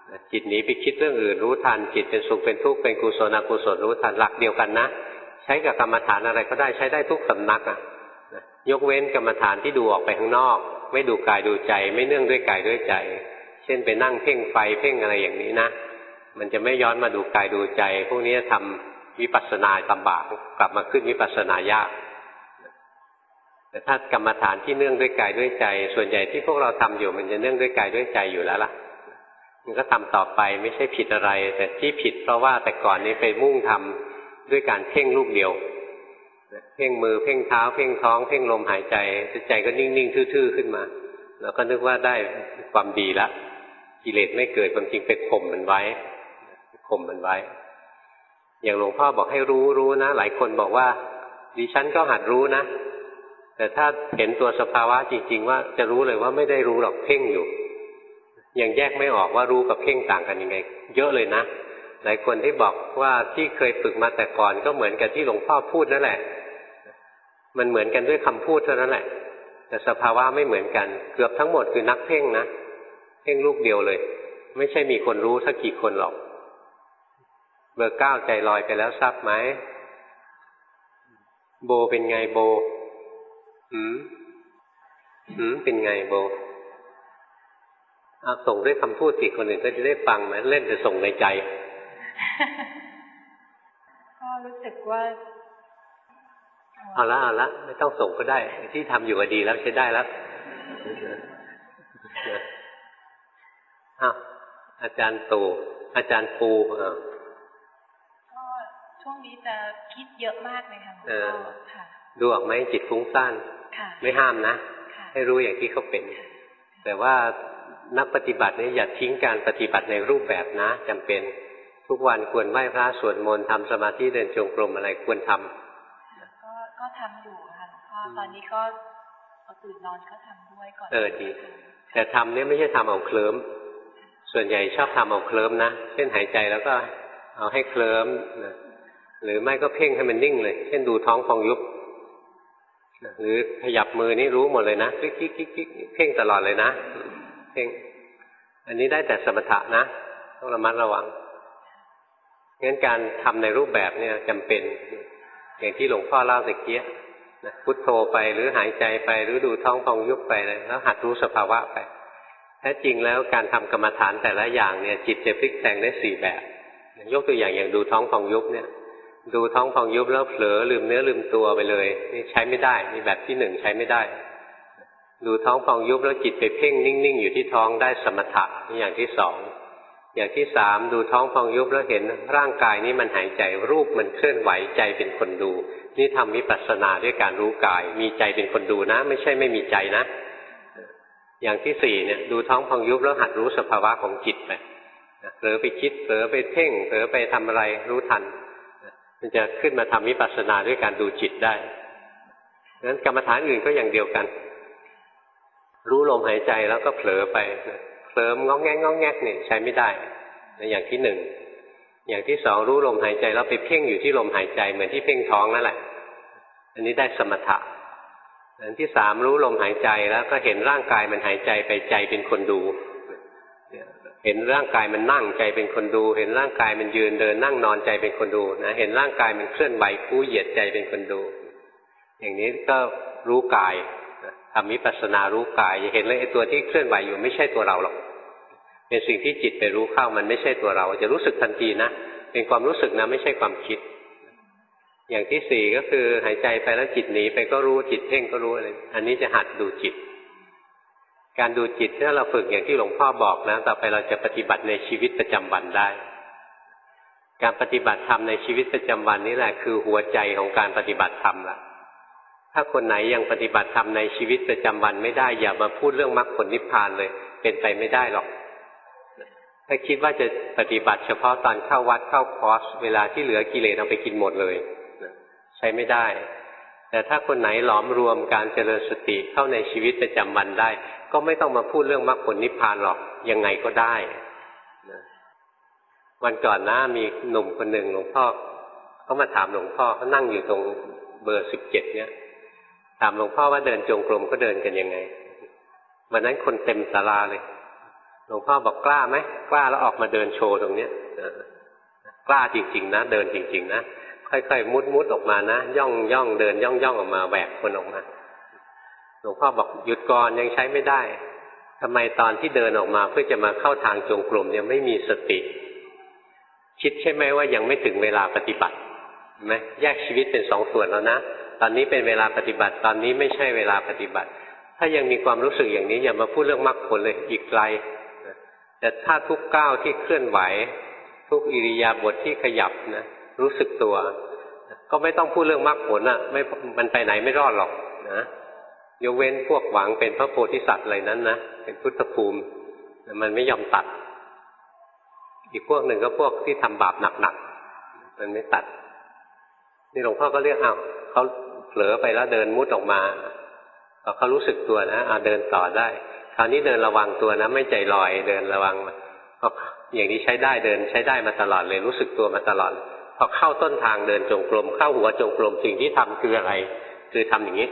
จิตหนีไปคิดเรื่องอื่นรู้ทันจิตเป็นสุขเป็นทุกข์เป็นกุศลอกุศลรู้ทันหลักเดียวกันนะใช้กับกรรมฐานอะไรก็ได้ใช้ได้ทุกสำนักยกเว้นกรรมฐานที่ดูออกไปข้างนอกไม่ดูกายดูใจไม่เนื่องด้วยกายด้วยใจเช่นไปนั่งเพ่งไฟเพ่งอะไรอย่างนี้นะมันจะไม่ย้อนมาดูกายดูใจพวกนี้ทำวิปัสสนาลำบากกลับมาขึ้นวิปัสสนายากแต่ถ้ากรรมฐานที่เนื่องด้วยกายด้วยใจส่วนใหญ่ที่พวกเราทำอยู่มันจะเนื่องด้วยกายด้วยใจอยู่แล้วล่ะมันก็ทำต่อไปไม่ใช่ผิดอะไรแต่ที่ผิดเพราะว่าแต่ก่อนนี้ไปมุ่งทำด้วยการเพ่งลูกเดียวเพ่งมือเพ่งเท้าเพ่งท้องเพ่งลมหายใจใจก็นิ่งๆทื่อๆขึ้นมาแล้วก็นึกว่าได้ความดีแล้วกิเลสไม่เกิดความจริงไปข่มมันไว้อย่างหลวงพ่อบอกให้รู้นะหลายคนบอกว่าดิฉันก็หัดรู้นะแต่ถ้าเห็นตัวสภาวะจริงๆว่าจะรู้เลยว่าไม่ได้รู้หรอกเพ่งอยู่ยังแยกไม่ออกว่ารู้กับเพ่งต่างกันยังไงเยอะเลยนะหลายคนที่บอกว่าที่เคยฝึกมาแต่ก่อนก็เหมือนกับที่หลวงพ่อพูดนั่นแหละมันเหมือนกันด้วยคำพูดเท่านั้นแหละแต่สภาวะไม่เหมือนกันเกือบทั้งหมดคือนักเพ่งนะเพ่งลูกเดียวเลยไม่ใช่มีคนรู้สักกี่คนหรอกเบอร์ 9ใจลอยไปแล้วทราบไหมโบเป็นไงโบเป็นไงโบเอาส่งด้วยคำพูดสิคนอื่นก็จะได้ฟังไหมเล่นแต่ส่งในใจก็รู้สึกว่าเอาละไม่ต้องส่งก็ได้ที่ทำอยู่ก็ดีแล้วใช้ได้แล้วอาจารย์ตู่อาจารย์ปูก็ช่วงนี้จะคิดเยอะมากเลยค่ะค่ะดูออกไหมจิตฟุ้งซ่านไม่ห้ามนะให้รู้อย่างที่เขาเป็นแต่ว่านักปฏิบัตินี่อย่าทิ้งการปฏิบัติในรูปแบบนะจำเป็นทุกวันควรไหว้พระสวดมนต์ทำสมาธิเดินจงกรมอะไรควรทำก็ทำอยู่ค่ะก็ตอนนี้ก็ตื่นนอนก็ทำด้วยก่อนดีแต่ทำเนี่ยไม่ใช่ทำเอาเคลิ้มส่วนใหญ่ชอบทำเอาเคลิ้มนะเช่นหายใจแล้วก็เอาให้เคลิ้มหรือไม่ก็เพ่งให้มันนิ่งเลยเช่นดูท้องพองยุบหรือขยับมือนี่รู้หมดเลยนะคลิกเพ่งตลอดเลยนะเพ่งอันนี้ได้แต่สมถะนะต้องระมัดระวังงั้นการทำในรูปแบบเนี่ยจำเป็นอย่างที่หลวงพ่อเล่าตะเกียบพุทโธไปหรือหายใจไปหรือดูท้องพองยุบไปแล้วหัดรู้สภาวะไปแท้จริงแล้วการทำกรรมฐานแต่ละอย่างเนี่ยจิตจะพลิกแปลงได้4แบบยกตัวอย่างดูท้องพองยุบเนี่ยดูท้องพองยุบแล้วเผลอลืมเนื้อลืมตัวไปเลยนี่ใช้ไม่ได้นี่แบบที่1ใช้ไม่ได้ดูท้องพองยุบแล้วจิตไปเพ่งนิ่งๆอยู่ที่ท้องได้สมถะนี่อย่างที่2อย่างที่3ดูท้องพองยุบแล้วเห็นร่างกายนี้มันหายใจรูปมันเคลื่อนไหวใจเป็นคนดูนี่ทำวิปัสสนาด้วยการรู้กายมีใจเป็นคนดูนะไม่ใช่ไม่มีใจนะอย่างที่4เนี่ยดูท้องพองยุบแล้วหัดรู้สภาวะของจิตไปเผลอไปคิดเผลอไปเพ่งเผลอไปทำอะไรรู้ทันมันจะขึ้นมาทำวิปัสสนาด้วยการดูจิตได้ดังนั้นกรรมฐานอื่นก็อย่างเดียวกันรู้ลมหายใจแล้วก็เผลอไปเคลิ้มงอกแงกเนี่ยใช้ไม่ได้อย่างที่1อย่างที่2รู้ลมหายใจแล้วไปเพ่งอยู่ที่ลมหายใจเหมือนที่เพ่งท้องนั่นแหละอันนี้ได้สมถะอันที่3รู้ลมหายใจแล้วก็เห็นร่างกายมันหายใจไปใจเป็นคนดูเห็นร่างกายมันนั่งใจเป็นคนดูเห็นร่างกายมันยืนเดินนั่งนอนใจเป็นคนดูนะเห็นร่างกายมันเคลื่อนไหวคู่เหยียดใจเป็นคนดูอย่างนี้ก็รู้กายทำวิปัสสนารู้กายจะเห็นเลยไอ้ตัวที่เคลื่อนไหวอยู่ไม่ใช่ตัวเราหรอกเป็นสิ่งที่จิตไปรู้เข้ามันไม่ใช่ตัวเราจะรู้สึกทันทีนะเป็นความรู้สึกนะไม่ใช่ความคิดอย่างที่4ก็คือหายใจไปแล้วจิตหนีไปก็รู้จิตเพ่งก็รู้อะไรอันนี้จะหัดดูจิตการดูจิตถ้าเราฝึกอย่างที่หลวงพ่อบอกนะต่อไปเราจะปฏิบัติในชีวิตประจำวันได้การปฏิบัติธรรมในชีวิตประจำวันนี่แหละคือหัวใจของการปฏิบัติธรรมล่ะถ้าคนไหนยังปฏิบัติธรรมในชีวิตประจำวันไม่ได้อย่ามาพูดเรื่องมรรคผลนิพพานเลยเป็นไปไม่ได้หรอกถ้าคิดว่าจะปฏิบัติเฉพาะตอนเข้าวัดเข้าคอร์สเวลาที่เหลือกิเลสเอาไปกินหมดเลยใช้ไม่ได้แต่ถ้าคนไหนหลอมรวมการเจริญสติเข้าในชีวิตประจำวันได้ก็ไม่ต้องมาพูดเรื่องมรรคผลนิพพานหรอกยังไงก็ได้วันก่อนนะมีหนุ่มคนหนึ่งหลวงพ่อเขามาถามหลวงพ่อเขานั่งอยู่ตรงเบอร์17เนี่ยถามหลวงพ่อว่าเดินจงกรมเขาเดินกันยังไงวันนั้นคนเต็มศาลาเลยหลลวงพ่อบอกกล้าไหมกล้าแล้วออกมาเดินโชว์ตรงเนี้ยกล้าจริงๆนะเดินจริงๆนะค่อยๆมุดออกมานะย่องเดินย่องออกมาแหวกคนออกมาหลวงพ่อบอกหยุดก่อนยังใช้ไม่ได้ทำไมตอนที่เดินออกมาเพื่อจะมาเข้าทางจงกรมยังไม่มีสติคิดใช่ไหมว่ายังไม่ถึงเวลาปฏิบัติเห็นไหมแยกชีวิตเป็น2 ส่วนแล้วนะตอนนี้เป็นเวลาปฏิบัติตอนนี้ไม่ใช่เวลาปฏิบัติถ้ายังมีความรู้สึกอย่างนี้อย่ามาพูดเรื่องมรรคผลเลยอีกไกลแต่ถ้าทุกก้าวที่เคลื่อนไหวทุกอิริยาบถที่ขยับนะรู้สึกตัวก็ไม่ต้องพูดเรื่องมรรคผลอ่ะมันไปไหนไม่รอดหรอกนะยกเว้นพวกหวังเป็นพระโพธิสัตว์อะไรนั้นนะเป็นพุทธภูมิมันไม่ยอมตัดอีกพวกหนึ่งก็พวกที่ทำบาปหนักๆมันไม่ตัดนี่หลวงพ่อก็เรียกเขาเผลอไปแล้วเดินมุดออกมาพอเขารู้สึกตัวนะเดินต่อได้คราวนี้เดินระวังตัวนะไม่ใจลอยเดินระวังก็อย่างนี้ใช้ได้เดินใช้ได้มาตลอดเลยรู้สึกตัวมาตลอดพอเข้าต้นทางเดินจงกรมเข้าหัวจงกรมสิ่งที่ทำคืออะไรคือทำอย่างนี้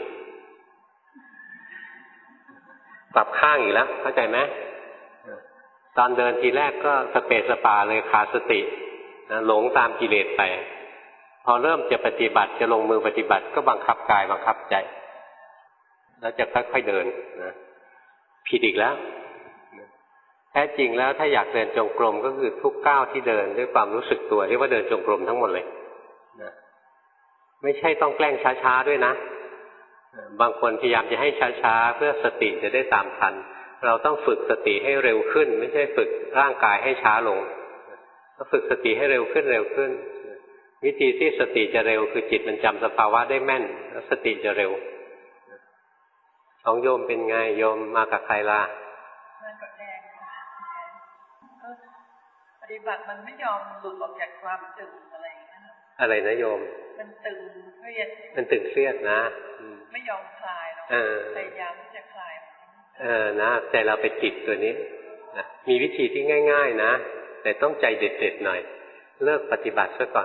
กลับข้างอีกแล้วเข้าใจไหมตอนเดินทีแรกก็สเปสสปาเลยขาดสติหลงตามกิเลสไปพอเริ่มจะปฏิบัติจะลงมือปฏิบัติก็บังคับกายบังคับใจแล้วจะค่อยๆเดินนะผิดอีกแล้วแท้จริงแล้วถ้าอยากเดินจงกรมก็คือทุกก้าวที่เดินด้วยความรู้สึกตัวเรียกว่าเดินจงกรมทั้งหมดเลยนะไม่ใช่ต้องแกล้งช้าๆด้วยนะบางคนพยายามจะให้ช้าๆเพื่อสติจะได้ตามทันเราต้องฝึกสติให้เร็วขึ้นไม่ใช่ฝึกร่างกายให้ช้าลงต้องฝึกสติให้เร็วขึ้นวิธีที่สติจะเร็วคือจิตมันจำสภาวะได้แม่นแล้วสติจะเร็วของโยมเป็นไงโยมมากับใครล่ะมากับแดงก็ปฏิบัติมันไม่ยอมหลุดออกจากความตึงอะไรอะไรนะโยมมันตึงเครียดมันตึงเครียดนะไม่ยอมคลายเราพยายามที่จะคลายนะแต่เราไปติดตัวนี้นะมีวิธีที่ง่ายๆนะแต่ต้องใจเด็ดๆหน่อยเลิกปฏิบัติซะก่อน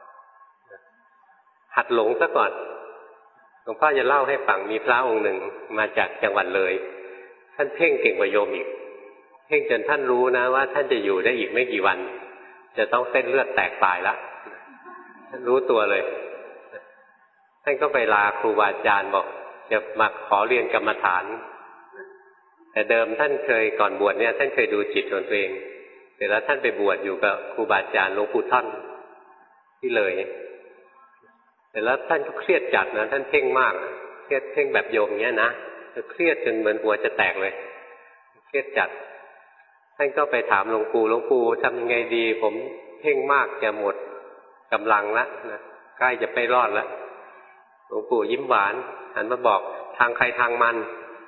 หัดหลงซะก่อนหลวงพ่อจะเล่าให้ฟังมีพระองค์หนึ่งมาจากจังหวัดเลยท่านเพ่งเก่งกว่าโยมอีกเพ่งจนท่านรู้นะว่าท่านจะอยู่ได้อีกไม่กี่วันจะต้องเส้นเลือดแตกตายละท่านรู้ตัวเลยท่านก็ไปลาครูบาอาจารย์บอกจะมาขอเรียนกรรมฐานแต่เดิมท่านเคยก่อนบวชเนี่ยท่านเคยดูจิตของตัวเองเสร็จแล้วท่านไปบวชอยู่กับครูบาอาจารย์หลวงปู่ท่านที่เลยแต่แล้วท่านก็เครียดจัดนะท่านเพ่งมากเครียดเพ่งแบบโยมเงี้ยนะเครียดจนเหมือนหัวจะแตกเลยเครียดจัดท่านก็ไปถามหลวงปู่ทำยังไงดีผมเพ่งมากจะหมดกำลังละนะใกล้จะไปรอดแล้วหลวงปู่ยิ้มหวานหันมาบอกทางใครทางมัน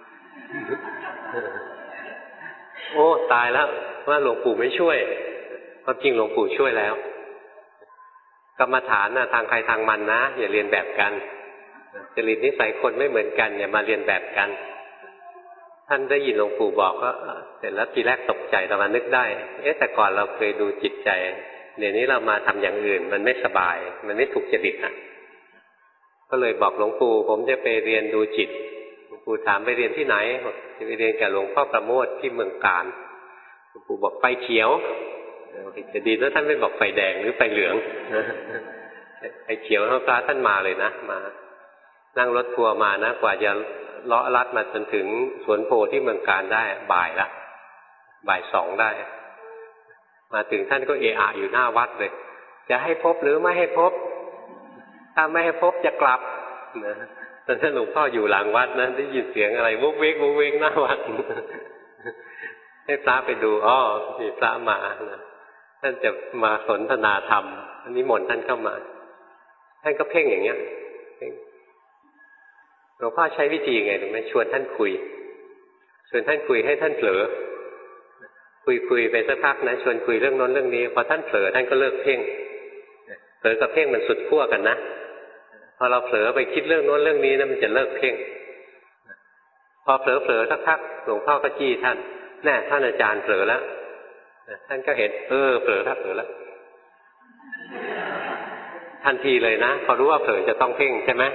โอ้ตายแล้วว่าหลวงปู่ไม่ช่วยความจริงหลวงปู่ช่วยแล้วกรรมฐานทางใครทางมันนะอย่าเรียนแบบกันจริตนิสัยคนไม่เหมือนกันอย่ามาเรียนแบบกันท่านได้ยินหลวงปู่บอกก็เสร็จแล้วทีแรกตกใจแต่มานึกได้แต่ก่อนเราเคยดูจิตใจเดี๋ยวนี้เรามาทำอย่างอื่นมันไม่สบายมันไม่ถูกจริตก็เลยบอกหลวงปู่ผมจะไปเรียนดูจิตหลวงปู่ถามไปเรียนที่ไหนจะไปเรียนกับหลวงพ่อประโมทที่เมืองกาญหลวงปู่บอกไฟเขียวจะดีแล้วท่านไม่บอกไฟแดงหรือไฟเหลืองไฟเขียวพระท่านมาเลยนะมานั่งรถทัวร์มานะกว่าจะเลาะลัดมาจนถึงสวนโพที่เมืองกาญได้บ่ายละบ่าย 2ได้มาถึงท่านก็เอะอะอยู่หน้าวัดเลยจะให้พบหรือไม่ให้พบถ้าไม่ให้พบจะกลับนะตอนนั้นหลวงพ่ออยู่หลังวัดนะได้ยินเสียงอะไรวุกเวกหน้าวัดให้พระไปดูมีพระมานะท่านจะมาสนทนาธรรมนิมนต์ท่านเข้ามาท่านก็เพ่งอย่างเงี้ยหลวงพ่อใช้วิธีไงรู้ไหมชวนท่านคุยให้ท่านเผลอคุยไปสักพักนะชวนคุยเรื่องโน้นเรื่องนี้พอท่านเผลอท่านก็เลิกเพ่งเผลอกับเพ่งมันสุดขั้วกันนะพอเราเผลอไปคิดเรื่องโน้นเรื่องนี้นะมันจะเลิกเพ่งพอเผลอสักพักหลวงพ่อก็จี้ท่านแน่ท่านอาจารย์เผลอแล้วท่านก็เห็นเผลอแล้วทันทีเลยนะพอรู้ว่าเผลอจะต้องเพ่งใช่ไหม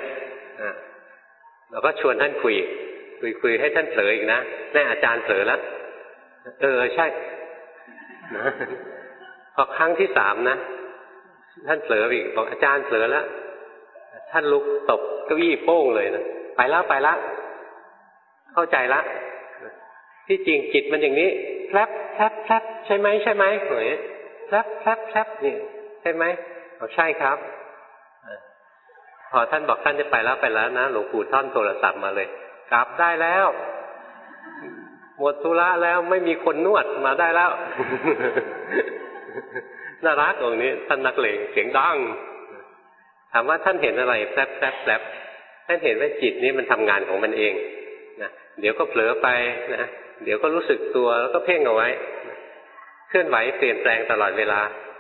เราก็ชวนท่านคุยให้ท่านเผลออีกนะแน่อาจารย์เผลอแล้วใช่นะพอครั้งที่3นะท่านเผลออีกบอกอาจารย์เผลอแล้วท่านลุกตบเก้าอี้โป้งเลยนะไปแล้วเข้าใจละที่จริงจิตมันอย่างนี้แฟลปใช่ไหมเหมือนแฟลปนี่ใช่ไหมใช่ครับพอท่านบอกท่านจะไปแล้วนะหลวงปู่ท่อนโทรศัพท์มาเลยกลับได้แล้วหมดธุระแล้วไม่มีคนนวดมาได้แล้ว น่ารักตรงนี้ท่านนักเลงเสียงดังถามว่าท่านเห็นอะไรแฟลปท่านเห็นว่าจิตนี้มันทำงานของมันเองนะเดี๋ยวก็เผลอไปนะเดี๋ยวก็รู้สึกตัวแล้วก็เพ่งเอาไว้เคลื่อนไหวเปลี่ยนแปลงตลอดเวลา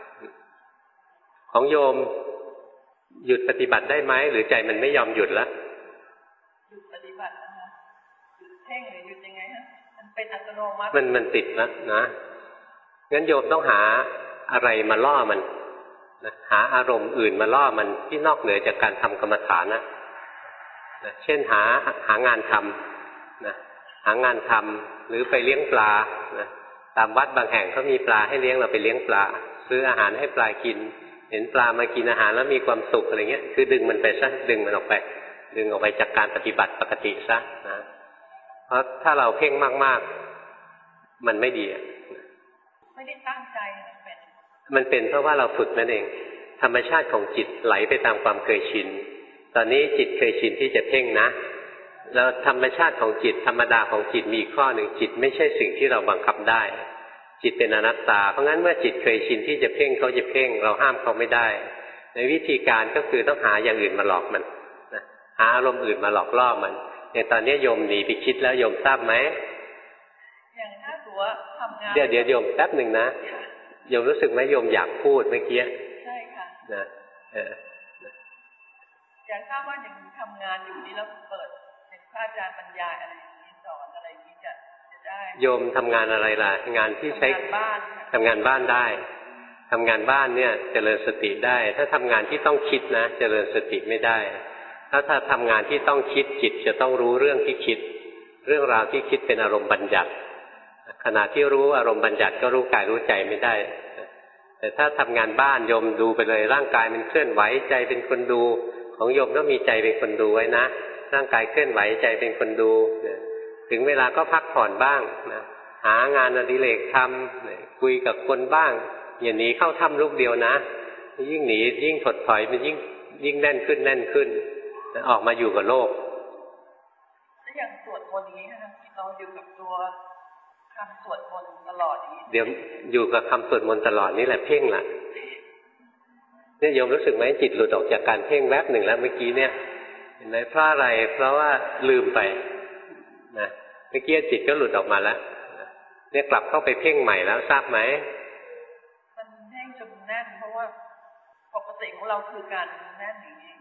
ของโยมหยุดปฏิบัติได้ไหมหรือใจมันไม่ยอมหยุดละหยุดปฏิบัตินะคะหยุดเพ่งหรือหยุดยังไงฮะมันเป็นอัตโนมัติมันติดแล้วนะงั้นโยมต้องหาอะไรมาล่อมันนะหาอารมณ์อื่นมาล่อมันที่นอกเหนือจากการทำกรรมฐานนะเช่นหางานทำนะหางานทำหรือไปเลี้ยงปลานะตามวัดบางแห่งเขามีปลาให้เลี้ยงเราไปเลี้ยงปลาซื้ออาหารให้ปลากินเห็นปลามากินอาหารแล้วมีความสุขอะไรเงี้ยคือดึงมันไปซะดึงมันออกไปจากการปฏิบัติปกติซะนะเพราะถ้าเราเพ่งมากๆมันไม่ดีไม่ได้ตั้งใจมันเป็นเพราะว่าเราฝึกนั่นเองธรรมชาติของจิตไหลไปตามความเคยชินตอนนี้จิตเคยชินที่จะเพ่งนะแล้วธรรมชาติของจิตธรรมดาของจิตมีข้อหนึ่งจิตไม่ใช่สิ่งที่เราบังคับได้จิตเป็นอนัตตาเพราะงั้นเมื่อจิตเคยชินที่จะเพ่งเขาจะเพ่งเราห้ามเขาไม่ได้ในวิธีการก็คือต้องหาอย่างอื่นมาหลอกมันนะหาอารมณ์อื่นมาหลอกล่อมันอย่างตอนนี้โยมหนีไปคิดแล้วโยมทราบไหมอย่างถ้าตัวทำงานเดี๋ยวโยมแป๊บหนึ่งนะโยมรู้สึกไหมโยมอยากพูดเมื่อกี้ใช่ค่ะนะอยากทราบว่าอย่างทำงานอยู่นี่แล้วเปิดเป็นพระอาจารย์บรรยายอะไรอย่างนี้สอนอะไรอย่างนี้จะได้โยมทำงานอะไรล่ะงานที่ใช้ทำงานบ้านได้ทำงานบ้านเนี่ยเจริญสติได้ถ้าทำงานที่ต้องคิดนะเจริญสติไม่ได้ถ้าทำงานที่ต้องคิดจิตจะต้องรู้เรื่องที่คิดเรื่องราวที่คิดเป็นอารมณ์บัญญัติขณะที่รู้อารมณ์บัญญัติก็รู้กายรู้ใจไม่ได้แต่ถ้าทำงานบ้านโยมดูไปเลยร่างกายมันเคลื่อนไหวใจเป็นคนดูของโยมก็มีใจเป็นคนดูไว้นะร่างกายเคลื่อนไหวใจเป็นคนดูถึงเวลาก็พักผ่อนบ้างนะหางานอดิเรกทำคุยกับคนบ้างอย่าหนีเข้าถ้ำลูกเดียวนะยิ่งหนียิ่งถดถอยมันยิ่งแน่นขึ้นออกมาอยู่กับโลกแล้วอย่างสวดมนต์อย่างนี้นะคะเราอยู่กับตัวคำสวดมนต์ตลอดอย่างนี้เดี๋ยวอยู่กับคำสวดมนต์ตลอดนี่แหละเพ่งล่ะเนี่ยโยมรู้สึกไหมจิตหลุดออกจากการเพ่งแวบหนึ่งแล้วเมื่อกี้เนี่ยเห็นไหมเพราะอะไรเพราะว่าลืมไปนะเมื่อกี้จิตก็หลุดออกมาแล้วเนี่ยกลับเข้าไปเพ่งใหม่แล้วทราบไหมมันแน่นจนแน่นเพราะว่าปกติของเราคือการแน่นอย่างนี้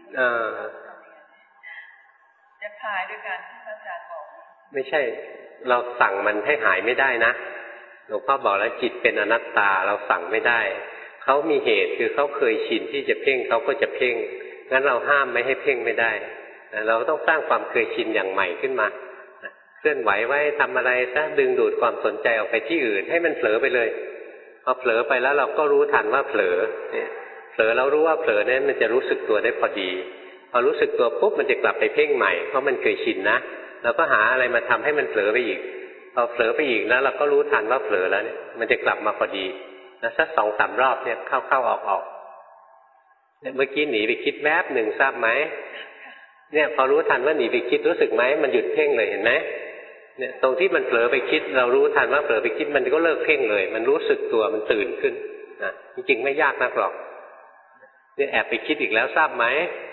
จะคลายด้วยการที่อาจารย์บอกไม่ใช่เราสั่งมันให้หายไม่ได้นะหลวงพ่อบอกแล้วจิตเป็นอนัตตาเราสั่งไม่ได้เขามีเหตุคือเขาเคยชินที่จะเพ่งเขาก็จะเพ่งงั้นเราห้ามไม่ให้เพ่งไม่ได้เราต้องสร้างความเคยชินอย่างใหม่ขึ้นมาเคลื่อนไหวไว้ทำอะไรซะดึงดูดความสนใจออกไปที่อื่นให้มันเผลอไปเลยพอเผลอไปแล้วเราก็รู้ทันว่าเผลอเผลอแล้วรู้ว่าเผลอนั้นมันจะรู้สึกตัวได้พอดีพอรู้สึกตัวปุ๊บมันจะกลับไปเพ่งใหม่เพราะมันเคยชินนะเราก็หาอะไรมาทำให้มันเผลอไปอีกพอเผลอไปอีกนะเราก็รู้ทันว่าเผลอแล้วเนี่ยมันจะกลับมาพอดีแล้วสัก 2-3 รอบเนี่ยเข้าออกเนี่ยเมื่อกี้หนีไปคิดแวบหนึ่งทราบไหมเนี่ยพอรู้ทันว่าหนีไปคิดรู้สึกไหมมันหยุดเพ่งเลยเห็นไหมเนี่ยตรงที่มันเผลอไปคิดเรารู้ทันว่าเผลอไปคิดมันก็เลิกเพ่งเลยมันรู้สึกตัวมันตื่นขึ้นนะจริงๆไม่ยากนักหรอกเนี่ยแอบไปคิดอีกแล้วทราบไหม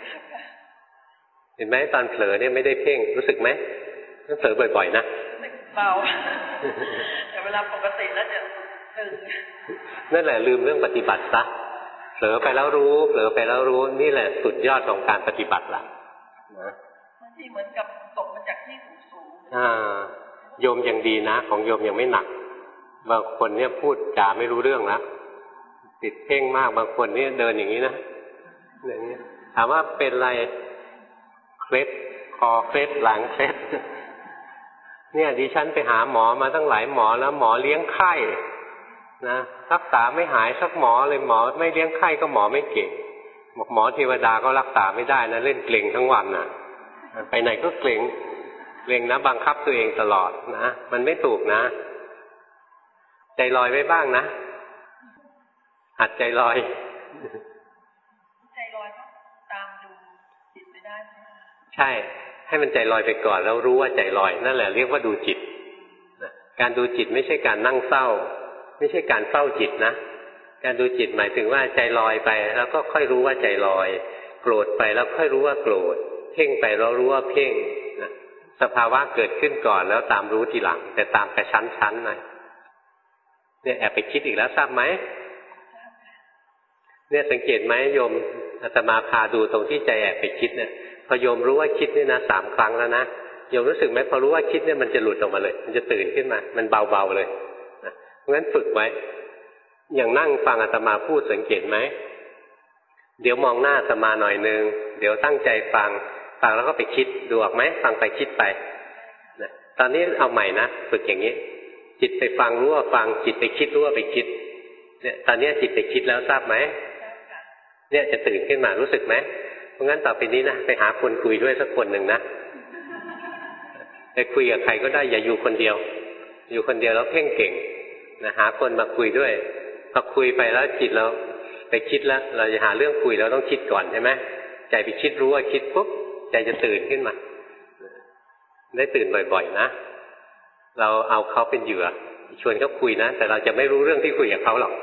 เห็นไหมตอนเผลอเนี่ยไม่ได้เพ่งรู้สึกไหมเผลอบ่อยๆนะเบาแต่เวลาปกติแล้วจะตึงนั่นแหละลืมเรื่องปฏิบัติซะเผลอไปแล้วรู้เผลอไปแล้วรู้นี่แหละสุดยอดของการปฏิบัติละนะบางทีเหมือนกับตกมาจากที่สูงโยมยังดีนะของโยมยังไม่หนักบางคนเนี่ยพูดจาไม่รู้เรื่องนะติดเพ่งมากบางคนเนี่ยเดินอย่างนี้นะอย่างนี้ถามว่าเป็นอะไรเคล็ดคอเคล็ดหลังเคล็ดเนี่ยดิฉันไปหาหมอมาตั้งหลายหมอแล้วหมอเลี้ยงไข้นะรักษาไม่หายสักหมอเลยหมอไม่เลี้ยงไข้ก็หมอไม่เก่งบอกหมอเทวดาก็รักษาไม่ได้นะเล่นเกร็งทั้งวันน่ะไปไหนก็เกร็งนะบังคับตัวเองตลอดนะมันไม่ถูกนะใจลอยไว้บ้างนะหัดใจลอยใจลอยก็ตามดูจิตไม่ได้ไหมใช่ให้มันใจลอยไปก่อนแล้วรู้ว่าใจลอยนั่นแหละเรียกว่าดูจิตการดูจิตไม่ใช่การนั่งเศร้าไม่ใช่การเศร้าจิตนะการดูจิตหมายถึงว่าใจลอยไปแล้วก็ค่อยรู้ว่าใจลอยโกรธไปแล้วค่อยรู้ว่าโกรธเพ่งไปแล้วรู้ว่าเพ่งนะสภาวะเกิดขึ้นก่อนแล้วตามรู้ทีหลังแต่ตามกระชั้นๆหน่อยเนี่ยแอบไปคิดอีกแล้วทราบไหมเนี่ยสังเกตไหมโยมอาตมาพาดูตรงที่ใจแอบไปคิดเนี่ยพอโยมรู้ว่าคิดนี่นะ3 ครั้งแล้วนะโยมรู้สึกไหมพอรู้ว่าคิดเนี่ยมันจะหลุดออกมาเลยมันจะตื่นขึ้นมามันเบาๆเลยนะเพราะงั้นฝึกไว้อย่างนั่งฟังอาตมาพูดสังเกตไหมเดี๋ยวมองหน้าอาตมาหน่อยนึงเดี๋ยวตั้งใจฟังแล้วก็ไปคิดดูออกไหมฟังไปคิดไปนะตอนนี้เอาใหม่นะฝึกอย่างนี้จิตไปฟังรู้ว่าฟังจิตไปคิดรู้ว่าไปคิดเนี่ยตอนนี้จิตไปคิดแล้วทราบไหมเนี่ยจะตื่นขึ้นมารู้สึกไหมเพราะงั้นต่อไปนี้นะไปหาคนคุยด้วยสักคนหนึ่งนะไปคุยกับใครก็ได้อย่าอยู่คนเดียวอยู่คนเดียวแล้วเพ่งเก่งนะหาคนมาคุยด้วยพอคุยไปแล้วจิตเราไปคิดแล้วเราจะหาเรื่องคุยเราต้องคิดก่อนใช่ไหมใจไปคิดรู้ว่าคิดปุ๊บใจจะตื่นขึ้นมาได้ตื่นบ่อยๆนะเราเอาเขาเป็นเหยื่อชวนเขาคุยนะแต่เราจะไม่รู้เรื่องที่คุยกับเขาหรอก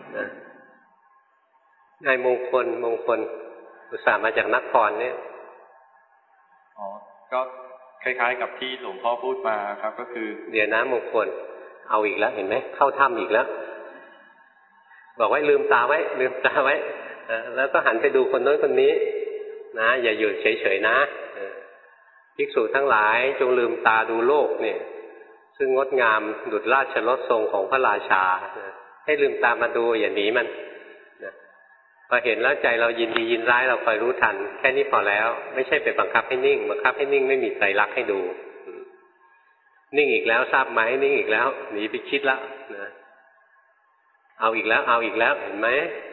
นายมงคลอุตส่าห์มาจากนครเนี่ยอ๋อก็คล้ายๆกับที่หลวงพ่อพูดมาครับก็คือเดี๋ยวนะมงคลเอาอีกแล้วเห็นไหมเข้าถ้ำอีกแล้วบอกไว้ลืมตาไว้แล้วก็หันไปดูคนโน้นคนนี้นะอย่าอยู่เฉยๆนะภิกษุทั้งหลายจงลืมตาดูโลกเนี่ยซึ่งงดงามดุจราชรถทรงของพระราชาให้ลืมตามาดูอย่าหนีมันพอเห็นแล้วใจเรายินดียินร้ายเราคอยรู้ทันแค่นี้พอแล้วไม่ใช่ไปบังคับให้นิ่งบังคับให้นิ่งไม่มีไตรลักษณ์ให้ดูนิ่งอีกแล้วทราบไหมนิ่งอีกแล้วหนีไปคิดแล้วนะเอาอีกแล้วเห็นไหม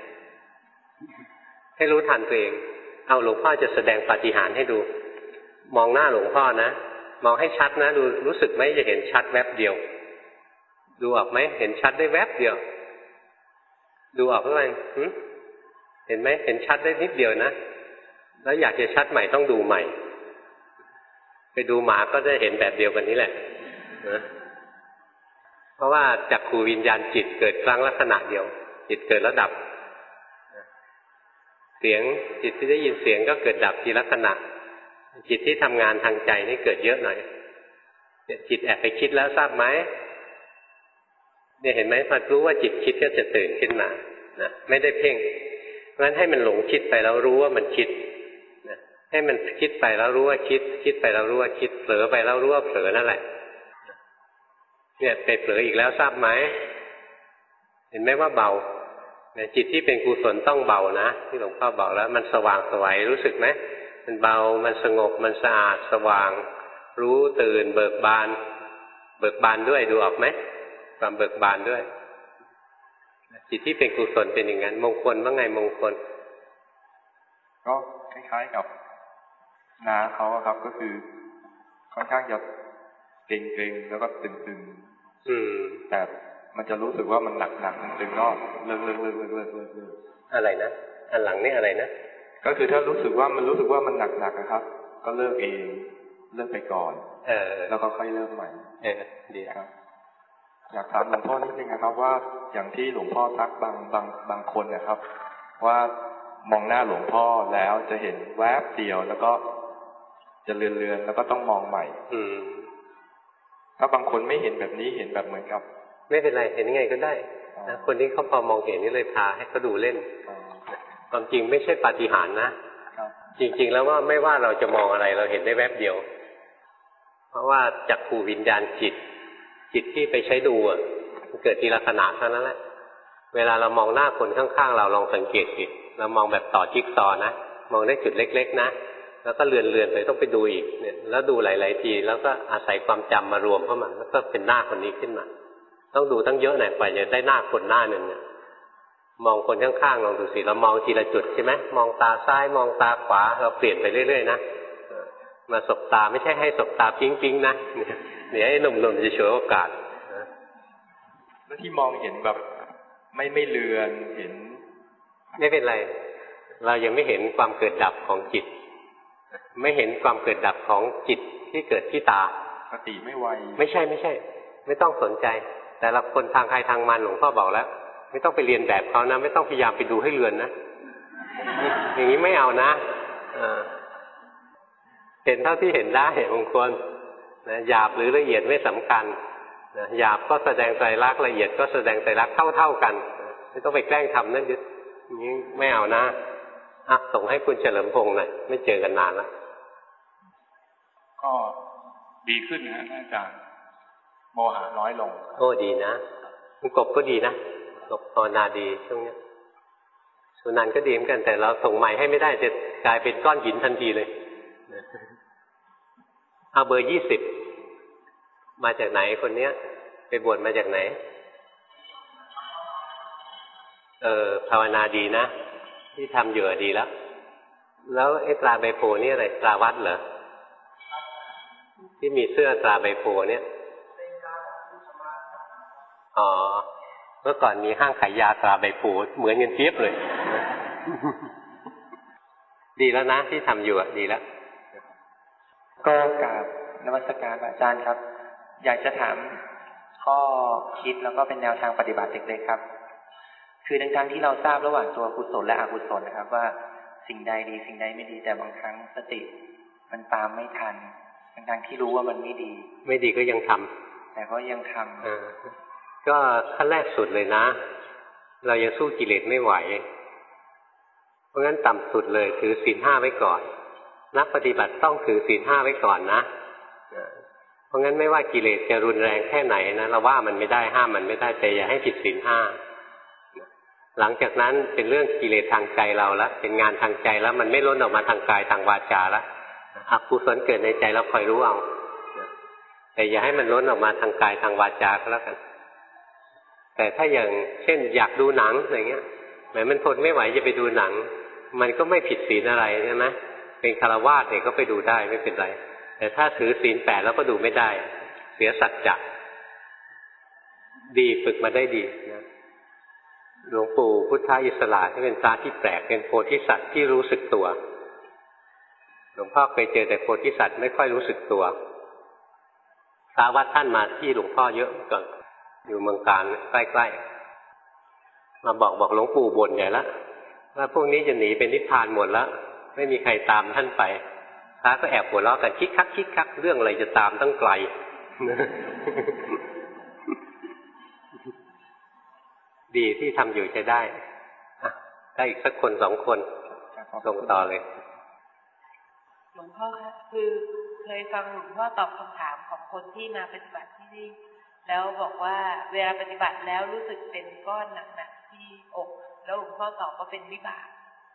ให้รู้ทันตัวเองเอาหลวงพ่อจะแสดงปาฏิหาริย์ให้ดูมองหน้าหลวงพ่อนะมองให้ชัดนะดูรู้สึกไหมจะเห็นชัดแวบเดียวดูออกไหมเห็นชัดได้แวบเดียวดูออกหรือไงเห็นไหมเห็นชัดได้นิดเดียวนะแล้วอยากจะชัดใหม่ต้องดูใหม่ไปดูหมาก็จะเห็นแบบเดียวกันนี้แหละนะเพราะว่าจักขูวิญญาณจิตเกิดครั้งละขณะเดียวจิตเกิดแล้วดับเสียงจิตที่ได้ยินเสียงก็เกิดดับทีละขณะจิตที่ทำงานทางใจนี่เกิดเยอะหน่อยจิตแอบไปคิดแล้วทราบไหมเนี่ยเห็นไหมพอรู้ว่าจิตคิดก็จะตื่นขึ้นมานะไม่ได้เพ่งเพราะฉะนั้นให้มันหลงคิดไปแล้วรู้ว่ามันคิดนะให้มันคิดไปแล้วรู้ว่าคิดไปแล้วรู้ว่าคิดเผลอไปแล้วรู้ว่าเผลอนั่นแหละเนี่ยไปเผลออีกแล้วทราบไหมเห็นไหมว่าเบาจิตที่เป็นกุศลต้องเบานะที่หลวงพ่อบอกแล้วมันสว่างสวยรู้สึกไหมมันเบามันสงบมันสะอาดสว่างรู้ตื่นเบิกบานด้วยดูออกไหมความเบิกบานด้วยจิตที่เป็นกุศลเป็นอย่างนั้นมงคลว่าไงมงคลก็คล้ายๆกับน้าเขาครับก็คือค่อนข้างจะเกร็งๆแล้วก็ตึงๆแต่มันจะรู้สึกว่ามันหนักๆตึงๆก็เลิกอะไรนะอันหลังนี่อะไรนะก็คือถ้ารู้สึกว่ามันหนักๆนะครับก็เลิกเองเลิกไปก่อนแล้วก็ค่อยเริ่มใหม่ดีครับอยากถามหลวงพ่อนิดนึงนะครับว่าอย่างที่หลวงพ่อทักบางคนนะครับว่ามองหน้าหลวงพ่อแล้วจะเห็นแวบเดียวแล้วก็จะเลือนๆแล้วก็ต้องมองใหม่ถ้าบางคนไม่เห็นแบบนี้เห็นแบบเหมือนกับไม่เป็นไรเห็นยังไงก็ได้นะคนที่เขาพอมองเห็นนี่เลยพาให้เขาดูเล่นความจริงไม่ใช่ปาฏิหาริย์นะจริงๆแล้วว่าไม่ว่าเราจะมองอะไรเราเห็นได้แวบเดียวเพราะว่าจักขูวิญญาณจิตที่ไปใช้ดูมันเกิดทีละขณะเท่านั้นแหละเวลาเรามองหน้าคนข้างๆเราลองสังเกตสิเรามองแบบต่อจิ๊กซอว์นะมองได้จุดเล็กๆนะแล้วก็เลือนไปต้องไปดูอีกเนี่ยแล้วดูหลายๆทีแล้วก็อาศัยความจำมารวมเข้ามาแล้วก็เป็นหน้าคนนี้ขึ้นมาต้องดูตั้งเยอะหน่อยกว่าจะได้หน้าคนหน้าหนึ่งเนี่ยมองคนข้างๆลองดูสิเรามองทีละจุดใช่ไหมมองตาซ้ายมองตาขวาเราเปลี่ยนไปเรื่อยๆนะมาสบตาไม่ใช่ให้สบตาปิ๊งๆนะเนี่ยไอ้หนุ่มๆจะฉวยโอกาสแล้วที่มองเห็นแบบไม่เลือนเห็นไม่เป็นไรเรายังไม่เห็นความเกิดดับของจิตไม่เห็นความเกิดดับของจิตที่เกิดที่ตาสติไม่ไวไม่ใช่ไม่ต้องสนใจแต่ละคนทางใครทางมันหลวงพ่อบอกแล้วไม่ต้องไปเรียนแบบเขานะไม่ต้องพยายามไปดูให้เลือนนะอย่างนี้ไม่เอานะเห็นเท่าที่เห็นได้บางคนนะหยาบหรือละเอียดไม่สำคัญนะหยาบก็แสดงไตรลักษณ์ละเอียดก็แสดงไตรลักษณ์เท่ากันไม่ต้องไปแกล้งทำนั่นยึดนี้ไม่เอานะส่งให้คุณเฉลิมพงษ์หน่อยไม่เจอกันนานแล้วก็ดีขึ้นนะอาจารย์โมหะน้อยลงโอ้ดีนะคุณกบก็ดีนะกบภาวนาดีช่วงนี้สุนันท์ก็ดีเหมือนกันแต่เราส่งใหม่ให้ไม่ได้จะกลายเป็นก้อนหินทันทีเลยเอาเบอร์20มาจากไหนคนเนี้ยไปบวชมาจากไหนภาวนาดีนะที่ทำอยู่ดีแล้วไอ้ตราใบโพนี่อะไรตราวัดเหรอที่มีเสื้อตราใบโพเนี่ยเมื่อก่อนมีห้างขายยาตราใบโพเหมือนกันเทียบเลยดีแล้วนะที่ทำอยู่ดีแล้วก็กราบนมัสการอาจารย์ครับอยากจะถามข้อคิดแล้วก็เป็นแนวทางปฏิบัติเล็กๆครับคือทั้งที่เราทราบระหว่างตัวกุศลและอกุศลนะครับว่าสิ่งใดดีสิ่งใดไม่ดีแต่บางครั้งสติมันตามไม่ทันทั้งที่รู้ว่ามันไม่ดีก็ยังทำแต่ก็ยังทำก็ขั้นแรกสุดเลยนะเรายังสู้กิเลสไม่ไหวเพราะงั้นต่ำสุดเลยถือศีล 5ไว้ก่อนนักปฏิบัติต้องถือศีล 5ไว้ก่อนนะเพราะงั้นไม่ว่ากิเลสจะรุนแรงแค่ไหนนะเราว่ามันไม่ได้ห้ามมันไม่ได้แต่อย่าให้ผิดศีล 5หลังจากนั้นเป็นเรื่องกิเลสทางใจเราแล้วเป็นงานทางใจแล้วมันไม่ล้นออกมาทางกายทางวาจาแล้วอกุศลเกิดในใจเราคอยรู้เอาแต่อย่าให้มันล้นออกมาทางกายทางวาจาก็แล้วกันแต่ถ้าอย่างเช่นอยากดูหนังอะไรเงี้ยแม้มันทนไม่ไหวจะไปดูหนังมันก็ไม่ผิดศีลอะไรใช่ไหมเป็นฆราวาสเนี่ยก็ไปดูได้ไม่เป็นไรแต่ถ้าถือศีล 8แล้วก็ดูไม่ได้เสียสัจจะดีฝึกมาได้ดีนะหลวงปู่พุทธอิสระที่เป็นตาที่แปลกเป็นโพธิสัตว์ที่รู้สึกตัวหลวงพ่อเคยเจอแต่โพธิสัตว์ไม่ค่อยรู้สึกตัวสาวัดท่านมาที่หลวงพ่อเยอะก่อนอยู่เมืองการใกล้ๆมาบอกหลวงปู่บ่นใหญ่แล้วว่าพวกนี้จะหนีเป็นนิพพานหมดแล้วไม่มีใครตามท่านไปพระก็แอบหัวเราะกันคิกคักเรื่องอะไรจะตามตั้งไกลดีที่ทำอยู่ใช้ได้ได้อีกสักคน2คนลงต่อเลยหลวงพ่อคะคือเคยฟังหลวงพ่อตอบคำถามของคนที่มาปฏิบัติที่นี่แล้วบอกว่าเวลาปฏิบัติแล้วรู้สึกเป็นก้อนหนักๆที่อกแล้วหลวงพ่อตอบว่าเป็นวิบาก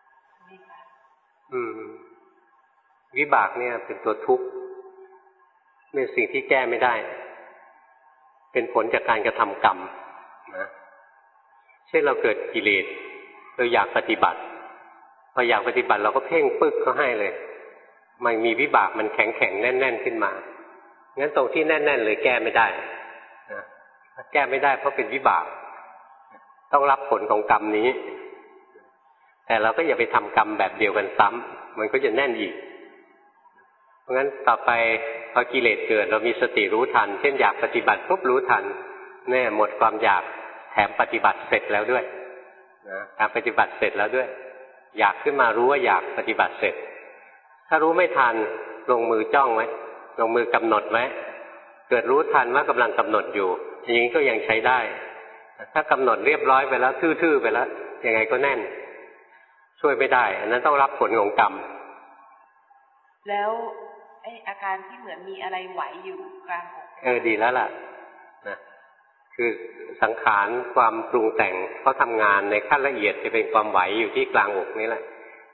วิบากเนี่ยเป็นตัวทุกข์เป็นสิ่งที่แก้ไม่ได้เป็นผลจากการกระทำกรรมนะเช่นเราเกิดกิเลสเราอยากปฏิบัติพออยากปฏิบัติเราก็เพ่งปึ๊กเขาให้เลยมันมีวิบากมันแข็งแน่นขึ้นมางั้นตรงที่แน่นเลยแก้ไม่ได้นะแก้ไม่ได้เพราะเป็นวิบากต้องรับผลของกรรมนี้แต่เราก็อย่าไปทำกรรมแบบเดียวกันซ้ำมันก็จะแน่นอีกเพราะงั้นต่อไปพอกิเลสเกิดเรามีสติรู้ทันเช่นอยากปฏิบัติปุ๊บรู้ทันแน่หมดความอยากแถมปฏิบัติเสร็จแล้วด้วยนะการปฏิบัติเสร็จแล้วด้วยอยากขึ้นมารู้ว่าอยากปฏิบัติเสร็จถ้ารู้ไม่ทันลงมือจ้องไว้ลงมือกำหนดไว้เกิดรู้ทันว่ากำลังกำหนดอยู่อย่างนี้ก็ยังใช้ได้ถ้ากำหนดเรียบร้อยไปแล้วทื่อๆไปแล้วยังไงก็แน่นช่วยไม่ได้อันนั้นต้องรับผลของกรรมแล้วไอ้อาการที่เหมือนมีอะไรไหวอยู่กลางอกดีแล้วล่ะนะคือสังขารความปรุงแต่งเขาทำงานในขั้นละเอียดจะเป็นความไหวอยู่ที่กลางอกนี่แหละ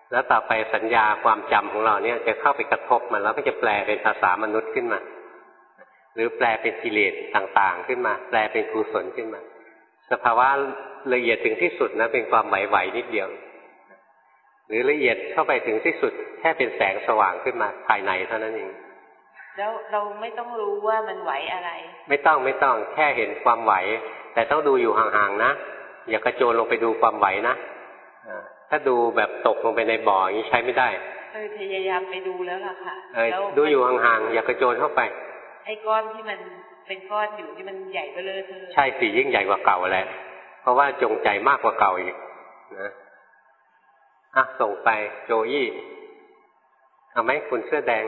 แล้วต่อไปสัญญาความจำของเราเนี่ยจะเข้าไปกระทบมันแล้วก็จะแปลเป็นภาษามนุษย์ขึ้นมาหรือแปลเป็นกิเลสต่างๆขึ้นมาแปลเป็นกุศลขึ้นมาสภาวะละเอียดถึงที่สุดนะเป็นความไหวๆนิดเดียวหรือละเอียดเข้าไปถึงที่สุดแค่เป็นแสงสว่างขึ้นมาภายในเท่านั้นเองแล้วเราไม่ต้องรู้ว่ามันไหวอะไรไม่ต้องแค่เห็นความไหวแต่ต้องดูอยู่ห่างๆนะอย่ากระโจนลงไปดูความไหวนะถ้าดูแบบตกลงไปในบ่ออย่างนี้ใช้ไม่ได้พยายามไปดูแล้วล่ะค่ะดูอยู่ห่างๆอย่ากระโจนเข้าไปไอ้ก้อนที่มันเป็นก้อนอยู่ที่มันใหญ่เบ้อเร่อเธอใช่สิยิ่งใหญ่กว่าเก่าแหละเพราะว่าจงใจมากกว่าเก่าอีกนะส่งไปโจยี่เอาไหมคุณเสื้อแดง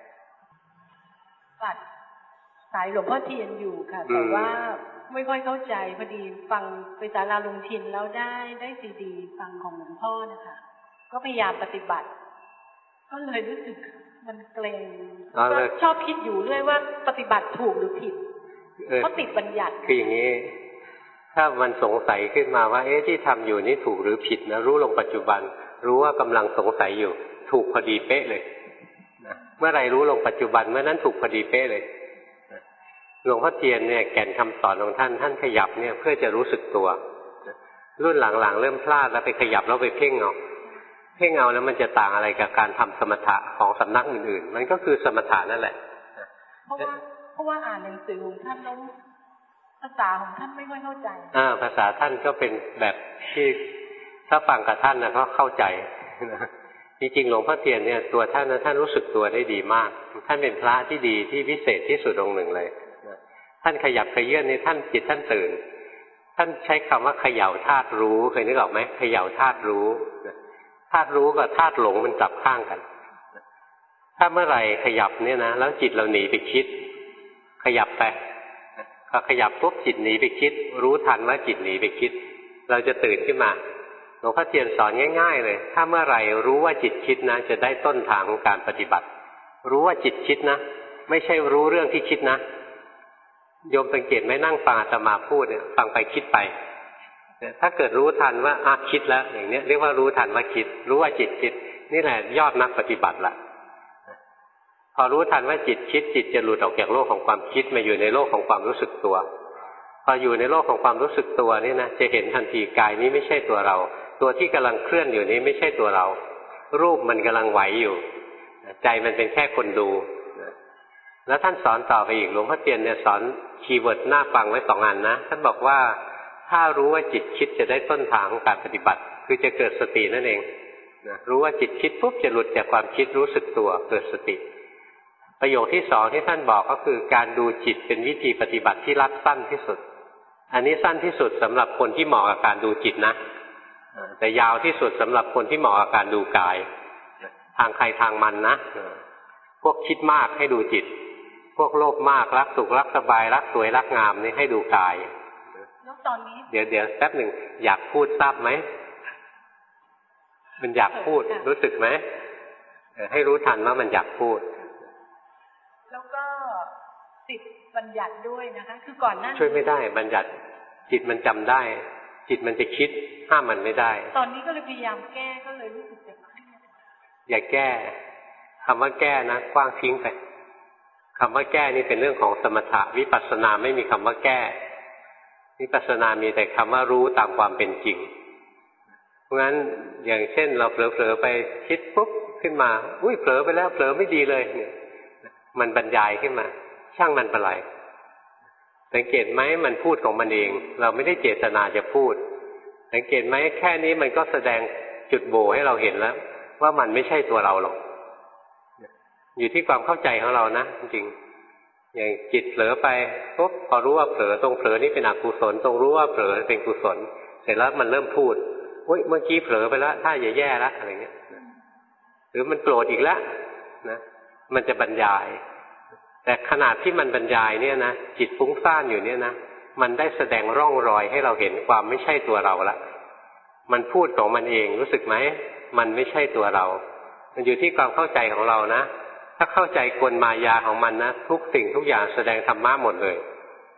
ปัดสายหลวงพ่อเทียนอยู่ค่ะแต่ว่าไม่ค่อยเข้าใจพอดีฟังไปศาลาลุงทินแล้วได้ซีดีฟังของหลวงพ่อนะคะก็พยายามปฏิบัติก็เลยรู้สึกมันเกรงชอบคิดอยู่เรื่อยว่าปฏิบัติถูกหรือผิดเพราะติดบัญญัติคืออย่างนี้ถ้ามันสงสัยขึ้นมาว่าที่ทำอยู่นี่ถูกหรือผิดนะรู้ลงปัจจุบันรู้ว่ากำลังสงสัยอยู่ถูกพอดีเป๊ะเลยนะเมื่อไรรู้ลงปัจจุบันเมื่อนั้นถูกพอดีเป๊ะเลยหลวงพ่อเทียนเนี่ยแก่นคำสอนของท่านขยับเนี่ยเพื่อจะรู้สึกตัวรุ่นหลังๆเริ่มพลาดแล้วไปขยับแล้วไปเพ่งเอาแล้วมันจะต่างอะไรกับการทำสมถะของสำนักอื่นๆมันก็คือสมถะนั่นแหละเพราะว่าอ่านหนังสือของท่านแล้วภาษาของท่านไม่ค่อยเข้าใจภาษาท่านก็เป็นแบบที่ถ้าฟังกับท่านนะก็เข้าใจจริงๆหลวงพ่อเทียนเนี่ยตัวท่านนะท่านรู้สึกตัวได้ดีมากท่านเป็นพระที่ดีที่วิเศษที่สุดองค์หนึ่งเลยท่านขยับขยื่นในท่านจิตท่านตื่นท่านใช้คำว่าเขย่าธาตุรู้เคยนึกออกไหมเขย่าธาตุรู้ธาตุรู้กับธาตุหลงมันกลับข้างกันถ้าเมื่อไหร่ขยับเนี่ยนะแล้วจิตเราหนีไปคิดขยับไปพอขยับปุ๊บจิตหนีไปคิดรู้ทันว่าจิตหนีไปคิดเราจะตื่นขึ้นมาหลวงพ่อเทียนสอนง่ายๆเลยถ้าเมื่อไหร่รู้ว่าจิตคิดนะจะได้ต้นทางของการปฏิบัติรู้ว่าจิตคิดนะไม่ใช่รู้เรื่องที่คิดนะโยมสังเกตไหมนั่งฟังอาตมาพูดเนี่ยฟังไปคิดไปถ้าเกิดรู้ทันว่าคิดแล้วอย่างนี้เรียกว่ารู้ทันว่าคิดรู้ว่าจิตคิดนี่แหละยอดนักปฏิบัติละพอรู้ทันว่าจิตคิดจิตจะหลุดออกจากโลกของความคิดมาอยู่ในโลกของความรู้สึกตัวพออยู่ในโลกของความรู้สึกตัวนี่นะจะเห็นทันทีกายนี้ไม่ใช่ตัวเราตัวที่กำลังเคลื่อนอยู่นี้ไม่ใช่ตัวเรารูปมันกำลังไหวอยู่ใจมันเป็นแค่คนดูแล้วท่านสอนต่อไปอีกหลวงพ่อเทียนเนี่ยสอนคีย์เวิร์ดหน้าฟังไว้2 อันนะท่านบอกว่าถ้ารู้ว่าจิตคิดจะได้ต้นทางของการปฏิบัติคือจะเกิดสตินั่นเองรู้ว่าจิตคิดปุ๊บจะหลุดจากความคิดรู้สึกตัวเกิดสติประโยคที่2ที่ท่านบอกก็คือการดูจิตเป็นวิธีปฏิบัติที่รัดสั้นที่สุดอันนี้สั้นที่สุดสำหรับคนที่เหมาะกับการดูจิตนะแต่ยาวที่สุดสำหรับคนที่เหมาะกับการดูกายทางใครทางมันนะพวกคิดมากให้ดูจิตพวกโลภมากรักสุขรักสบายรักสวยรักงามนี่ให้ดูกายแล้วตอนนี้เดี๋ยวแป๊บหนึ่งอยากพูดทราบไหมมันอยากพูดรู้สึกไหมให้รู้ทันว่ามันอยากพูดแล้วก็ติดบัญญัติด้วยนะคะคือก่อนหน้าช่วยไม่ได้บัญญัติจิตมันจำได้จิตมันจะคิดห้ามมันไม่ได้ตอนนี้ก็เลยพยายามแก้ก็เลยรู้สึกจะเครียดอย่าแก้คำว่าแก้นะกว้างทิ้งไปคำว่าแก้นี่เป็นเรื่องของสมถะวิปัสสนาไม่มีคำว่าแก้วิปัสสนามีแต่คำว่ารู้ตามความเป็นจริงเพราะงั้นอย่างเช่นเราเผลอๆไปคิดปุ๊บขึ้นมาอุ้ยเผลอไปแล้วเผลอไม่ดีเลยเนี่ยมันบรรยายขึ้นมาช่างมันเป็นไรสังเกตไหมมันพูดของมันเองเราไม่ได้เจตนาจะพูดสังเกตไหมแค่นี้มันก็แสดงจุดโบให้เราเห็นแล้วว่ามันไม่ใช่ตัวเราหรอกอยู่ที่ความเข้าใจของเรานะจริงๆอย่างจิตเผลอไปปุ๊บพอรู้ว่าเผลอตรงเผลอนี่เป็นอกุศลตรงรู้ว่าเผลอเป็นกุศลเสร็จแล้วมันเริ่มพูดโอ๊ยเมื่อกี้เผลอไปแล้วถ้าอย่าแย่ละอะไรเงี้ยหรือมันโกรธอีกแล้วนะมันจะบรรยายแต่ขนาดที่มันบรรยายเนี่ยนะจิตฟุ้งซ่านอยู่เนี่ยนะมันได้แสดงร่องรอยให้เราเห็นความไม่ใช่ตัวเราละมันพูดของมันเองรู้สึกไหมมันไม่ใช่ตัวเรามันอยู่ที่ความเข้าใจของเรานะถ้าเข้าใจกลมายาของมันนะทุกสิ่งทุกอย่างแสดงธรรมะหมดเลย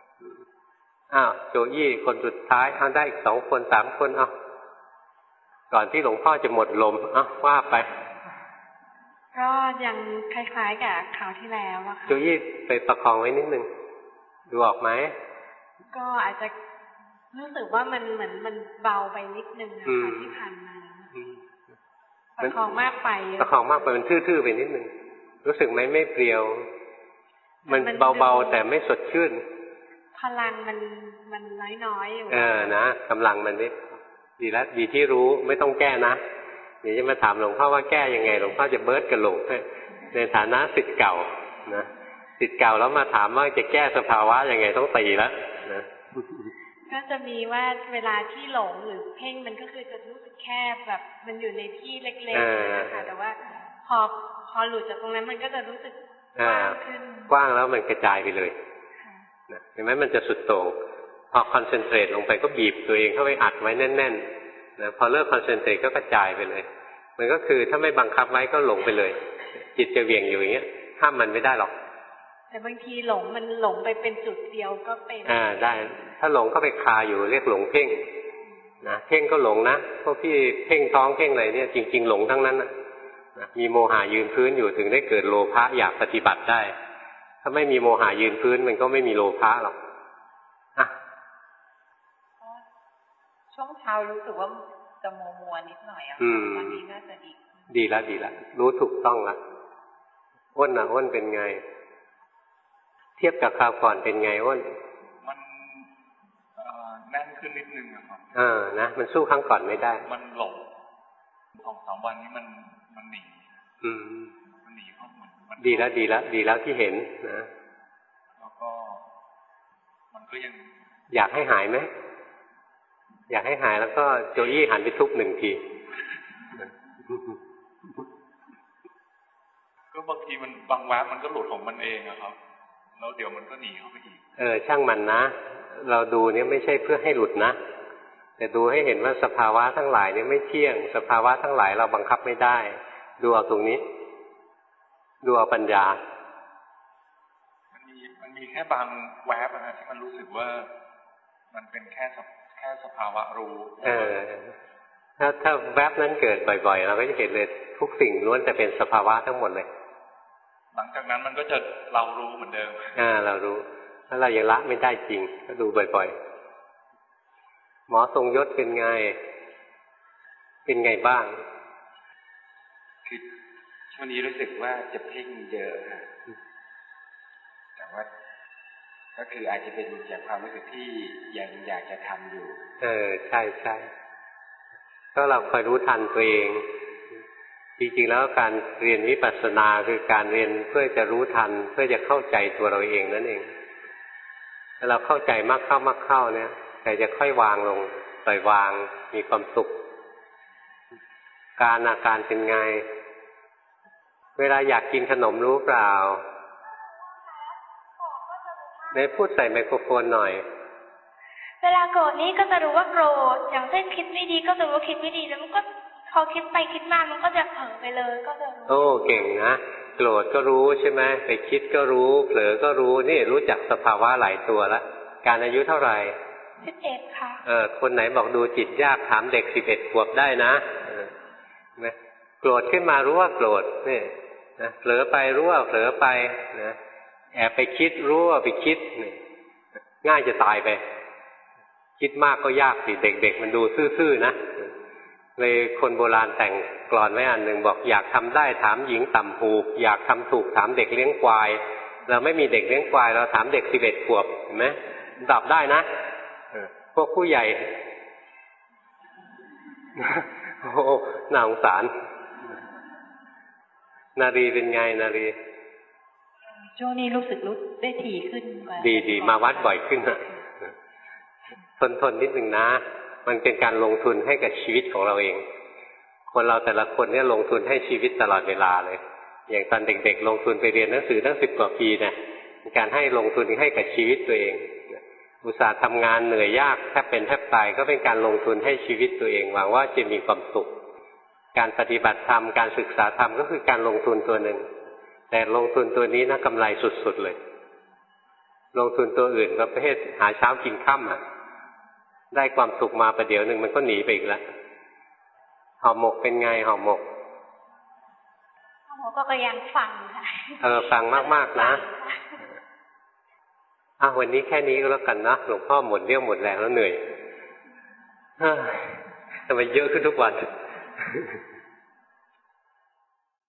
โจยี่คนสุดท้ายเอาได้อีก2 คน 3 คนก่อนที่หลวงพ่อจะหมดลมว่าไปก็ยังคล้ายๆกับคราวที่แล้วอะค่ะโจยี่ไปประคองไว้นิดนึงดูออกไหมก็อาจจะรู้สึกว่ามันเหมือนมันเบาไปนิดนึงนะคะที่ผ่านมาประคองมากไปประคองมากไปมันทื่อๆไปนิดนึงรู้สึกไหมไม่เปรี้ยวมันเบาๆแต่ไม่สดชื่นพลังมันน้อยๆอยู่นะกำลังมันนี่ดีแล้วดีที่รู้ไม่ต้องแก้นะเดี๋ยวจะมาถามหลวงพ่อว่าแก้ยังไงหลวงพ่อจะเบิร์ดกระโหลกในฐานะศิษย์เก่านะศิษย์เก่าแล้วมาถามว่าจะแก้สภาวะยังไงต้องตีแล้วนะก็จะมีว่าเวลาที่หลงหรือเพ่งมันก็คือจะรู้สึกแคบแบบมันอยู่ในที่เล็กๆนะคะแต่ว่าพอหลุดจากตรงนั้นมันก็จะรู้สึกกว้างขึ้นกว้างแล้วมันกระจายไปเลยเห็นไหมมันจะสุดโต่งพอคอนเซนเทรตลงไปก็บีบตัวเองเข้าไปอัดไว้แน่นๆนะพอเลิกคอนเซนเทรตก็กระจายไปเลยมันก็คือถ้าไม่บังคับไว้ก็หลงไปเลยจิตจะเหวี่ยงอยู่อย่างเงี้ยห้ามมันไม่ได้หรอกแต่บางทีมันหลงไปเป็นจุดเดียวก็เป็นได้ถ้าหลงก็ไปคาอยู่เรียกหลงเพ่งนะเพ่งก็หลงนะพวกพี่เพ่งท้องเพ่งอะไรเนี่ยจริงๆหลงทั้งนั้นนะมีโมหะยืนพื้นอยู่ถึงได้เกิดโลภะอยากปฏิบัติได้ถ้าไม่มีโมหะยืนพื้นมันก็ไม่มีโลภะหรอกช่วงเช้ารู้สึกว่าจะมัวนิดหน่อยตอนนี้น่าจะดีแล้วรู้ถูกต้องละอ้นเป็นไงเทียบกับคราวก่อนเป็นไงอ้นมันแน่นขึ้นนิดนึงครับนะมันสู้ครั้งก่อนไม่ได้มันหลง2-3 วันนี้มันหนีมันหนีเข้ามันดีแล้วที่เห็นนะแล้วก็มันก็ยังอยากให้หายไหมอยากให้หายแล้วก็โจยี่หันไปทุบ1 ทีก็บางทีมันบางแวบมันก็หลุดของมันเองอะครับแล้วเดี๋ยวมันก็หนีเข้าไปอีกช่างมันนะเราดูเนี่ยไม่ใช่เพื่อให้หลุดนะแต่ดูให้เห็นว่าสภาวะทั้งหลายเนี่ยไม่เที่ยงสภาวะทั้งหลายเราบังคับไม่ได้ดูเอาตรงนี้ดูเอาปัญญามันมีแค่บางแวบนะที่มันรู้สึกว่ามันเป็นแค่สภาวะรู้ถ้าแวบนั้นเกิดบ่อยๆเราก็จะเห็นเลยทุกสิ่งล้วนแต่เป็นสภาวะทั้งหมดเลยหลังจากนั้นมันก็จะเรารู้เหมือนเดิมเรารู้ถ้าเรายังละไม่ได้จริงก็ดูบ่อยๆหมอทรงยศเป็นไงบ้างคือช่วงนี้รู้สึกว่าจะเพ่งเยอะค่ะแต่ว่าก็คืออาจจะเป็นจากความรู้สึกที่ยังอยากจะทำอยู่ใช่ก็เราคอยรู้ทันตัวเองจริงๆแล้วการเรียนวิปัสสนาคือการเรียนเพื่อจะรู้ทันเพื่อจะเข้าใจตัวเราเองนั่นเองถ้าเราเข้าใจมากเข้าเนี่ยใจจะค่อยวางลงปล่อยวางมีความสุขอาการเป็นไงเวลาอยากกินขนมรู้เปล่าได้พูดใส่ไมโครโฟนหน่อยเวลาโกรธนี้ก็จะรู้ว่าโกรธอย่างเช่นคิดไม่ดีก็จะรู้ว่าคิดไม่ดีแล้วมันก็พอคิดไปคิดมามันก็จะเผลอไปเลยก็จะรู้เก่งนะโกรธก็รู้ใช่ไหมไปคิดก็รู้เผลอก็รู้นี่รู้จักสภาวะหลายตัวแล้วการอายุเท่าไหร่ 11ค่ะคนไหนบอกดูจิตยากถามเด็ก11 ขวบได้นะโกรธขึ้นมารู้ว่าโกรธนี่นะเผลอไปรู้ว่าเผลอไปนะแอบไปคิดรู้ว่าไปคิดนี่ง่ายจะตายไปคิดมากก็ยากสิเด็กๆมันดูซื่อๆนะเลยคนโบราณแต่งกลอนไว้อันหนึ่งบอกอยากทำได้ถามหญิงต่ำหูอยากทำถูกถามเด็กเลี้ยงควายเราไม่มีเด็กเลี้ยงควายเราถามเด็ก11 ขวบเห็นไหมตอบได้นะพวกผู้ใหญ่โอ้น่าสงสารนารีเป็นไงนารีช่วงนี้รู้สึกได้ถี่ขึ้นดีมาวัดบ่อยขึ้นนะทนนิดนึงนะมันเป็นการลงทุนให้กับชีวิตของเราเองคนเราแต่ละคนเนี่ยลงทุนให้ชีวิตตลอดเวลาเลยอย่างตอนเด็กๆลงทุนไปเรียนหนังสือตั้ง10 กว่าปีเนี่ยเป็นการให้ลงทุนให้กับชีวิตตัวเองอุตส่าห์ทำงานเหนื่อยยากแทบเป็นแทบตายก็เป็นการลงทุนให้ชีวิตตัวเองหวังว่าจะมีความสุขการปฏิบัติธรรมการศึกษาธรรมก็คือการลงทุนตัวหนึ่งแต่ลงทุนตัวนี้นะกำไรสุดๆเลยลงทุนตัวอื่นประเภทหาเช้ากินค่ำได้ความสุขมาประเดี๋ยวหนึ่งมันก็หนีไปอีกแล้วห่อหมกเป็นไงห่อหมกก็ยังฟังค่ะฟังมากๆนะวันนี้แค่นี้ก็แล้วกันนะหลวงพ่อหมดเรี่ยวหมดแรงแล้วเหนื่อยทำไมเยอะขึ้นทุกวัน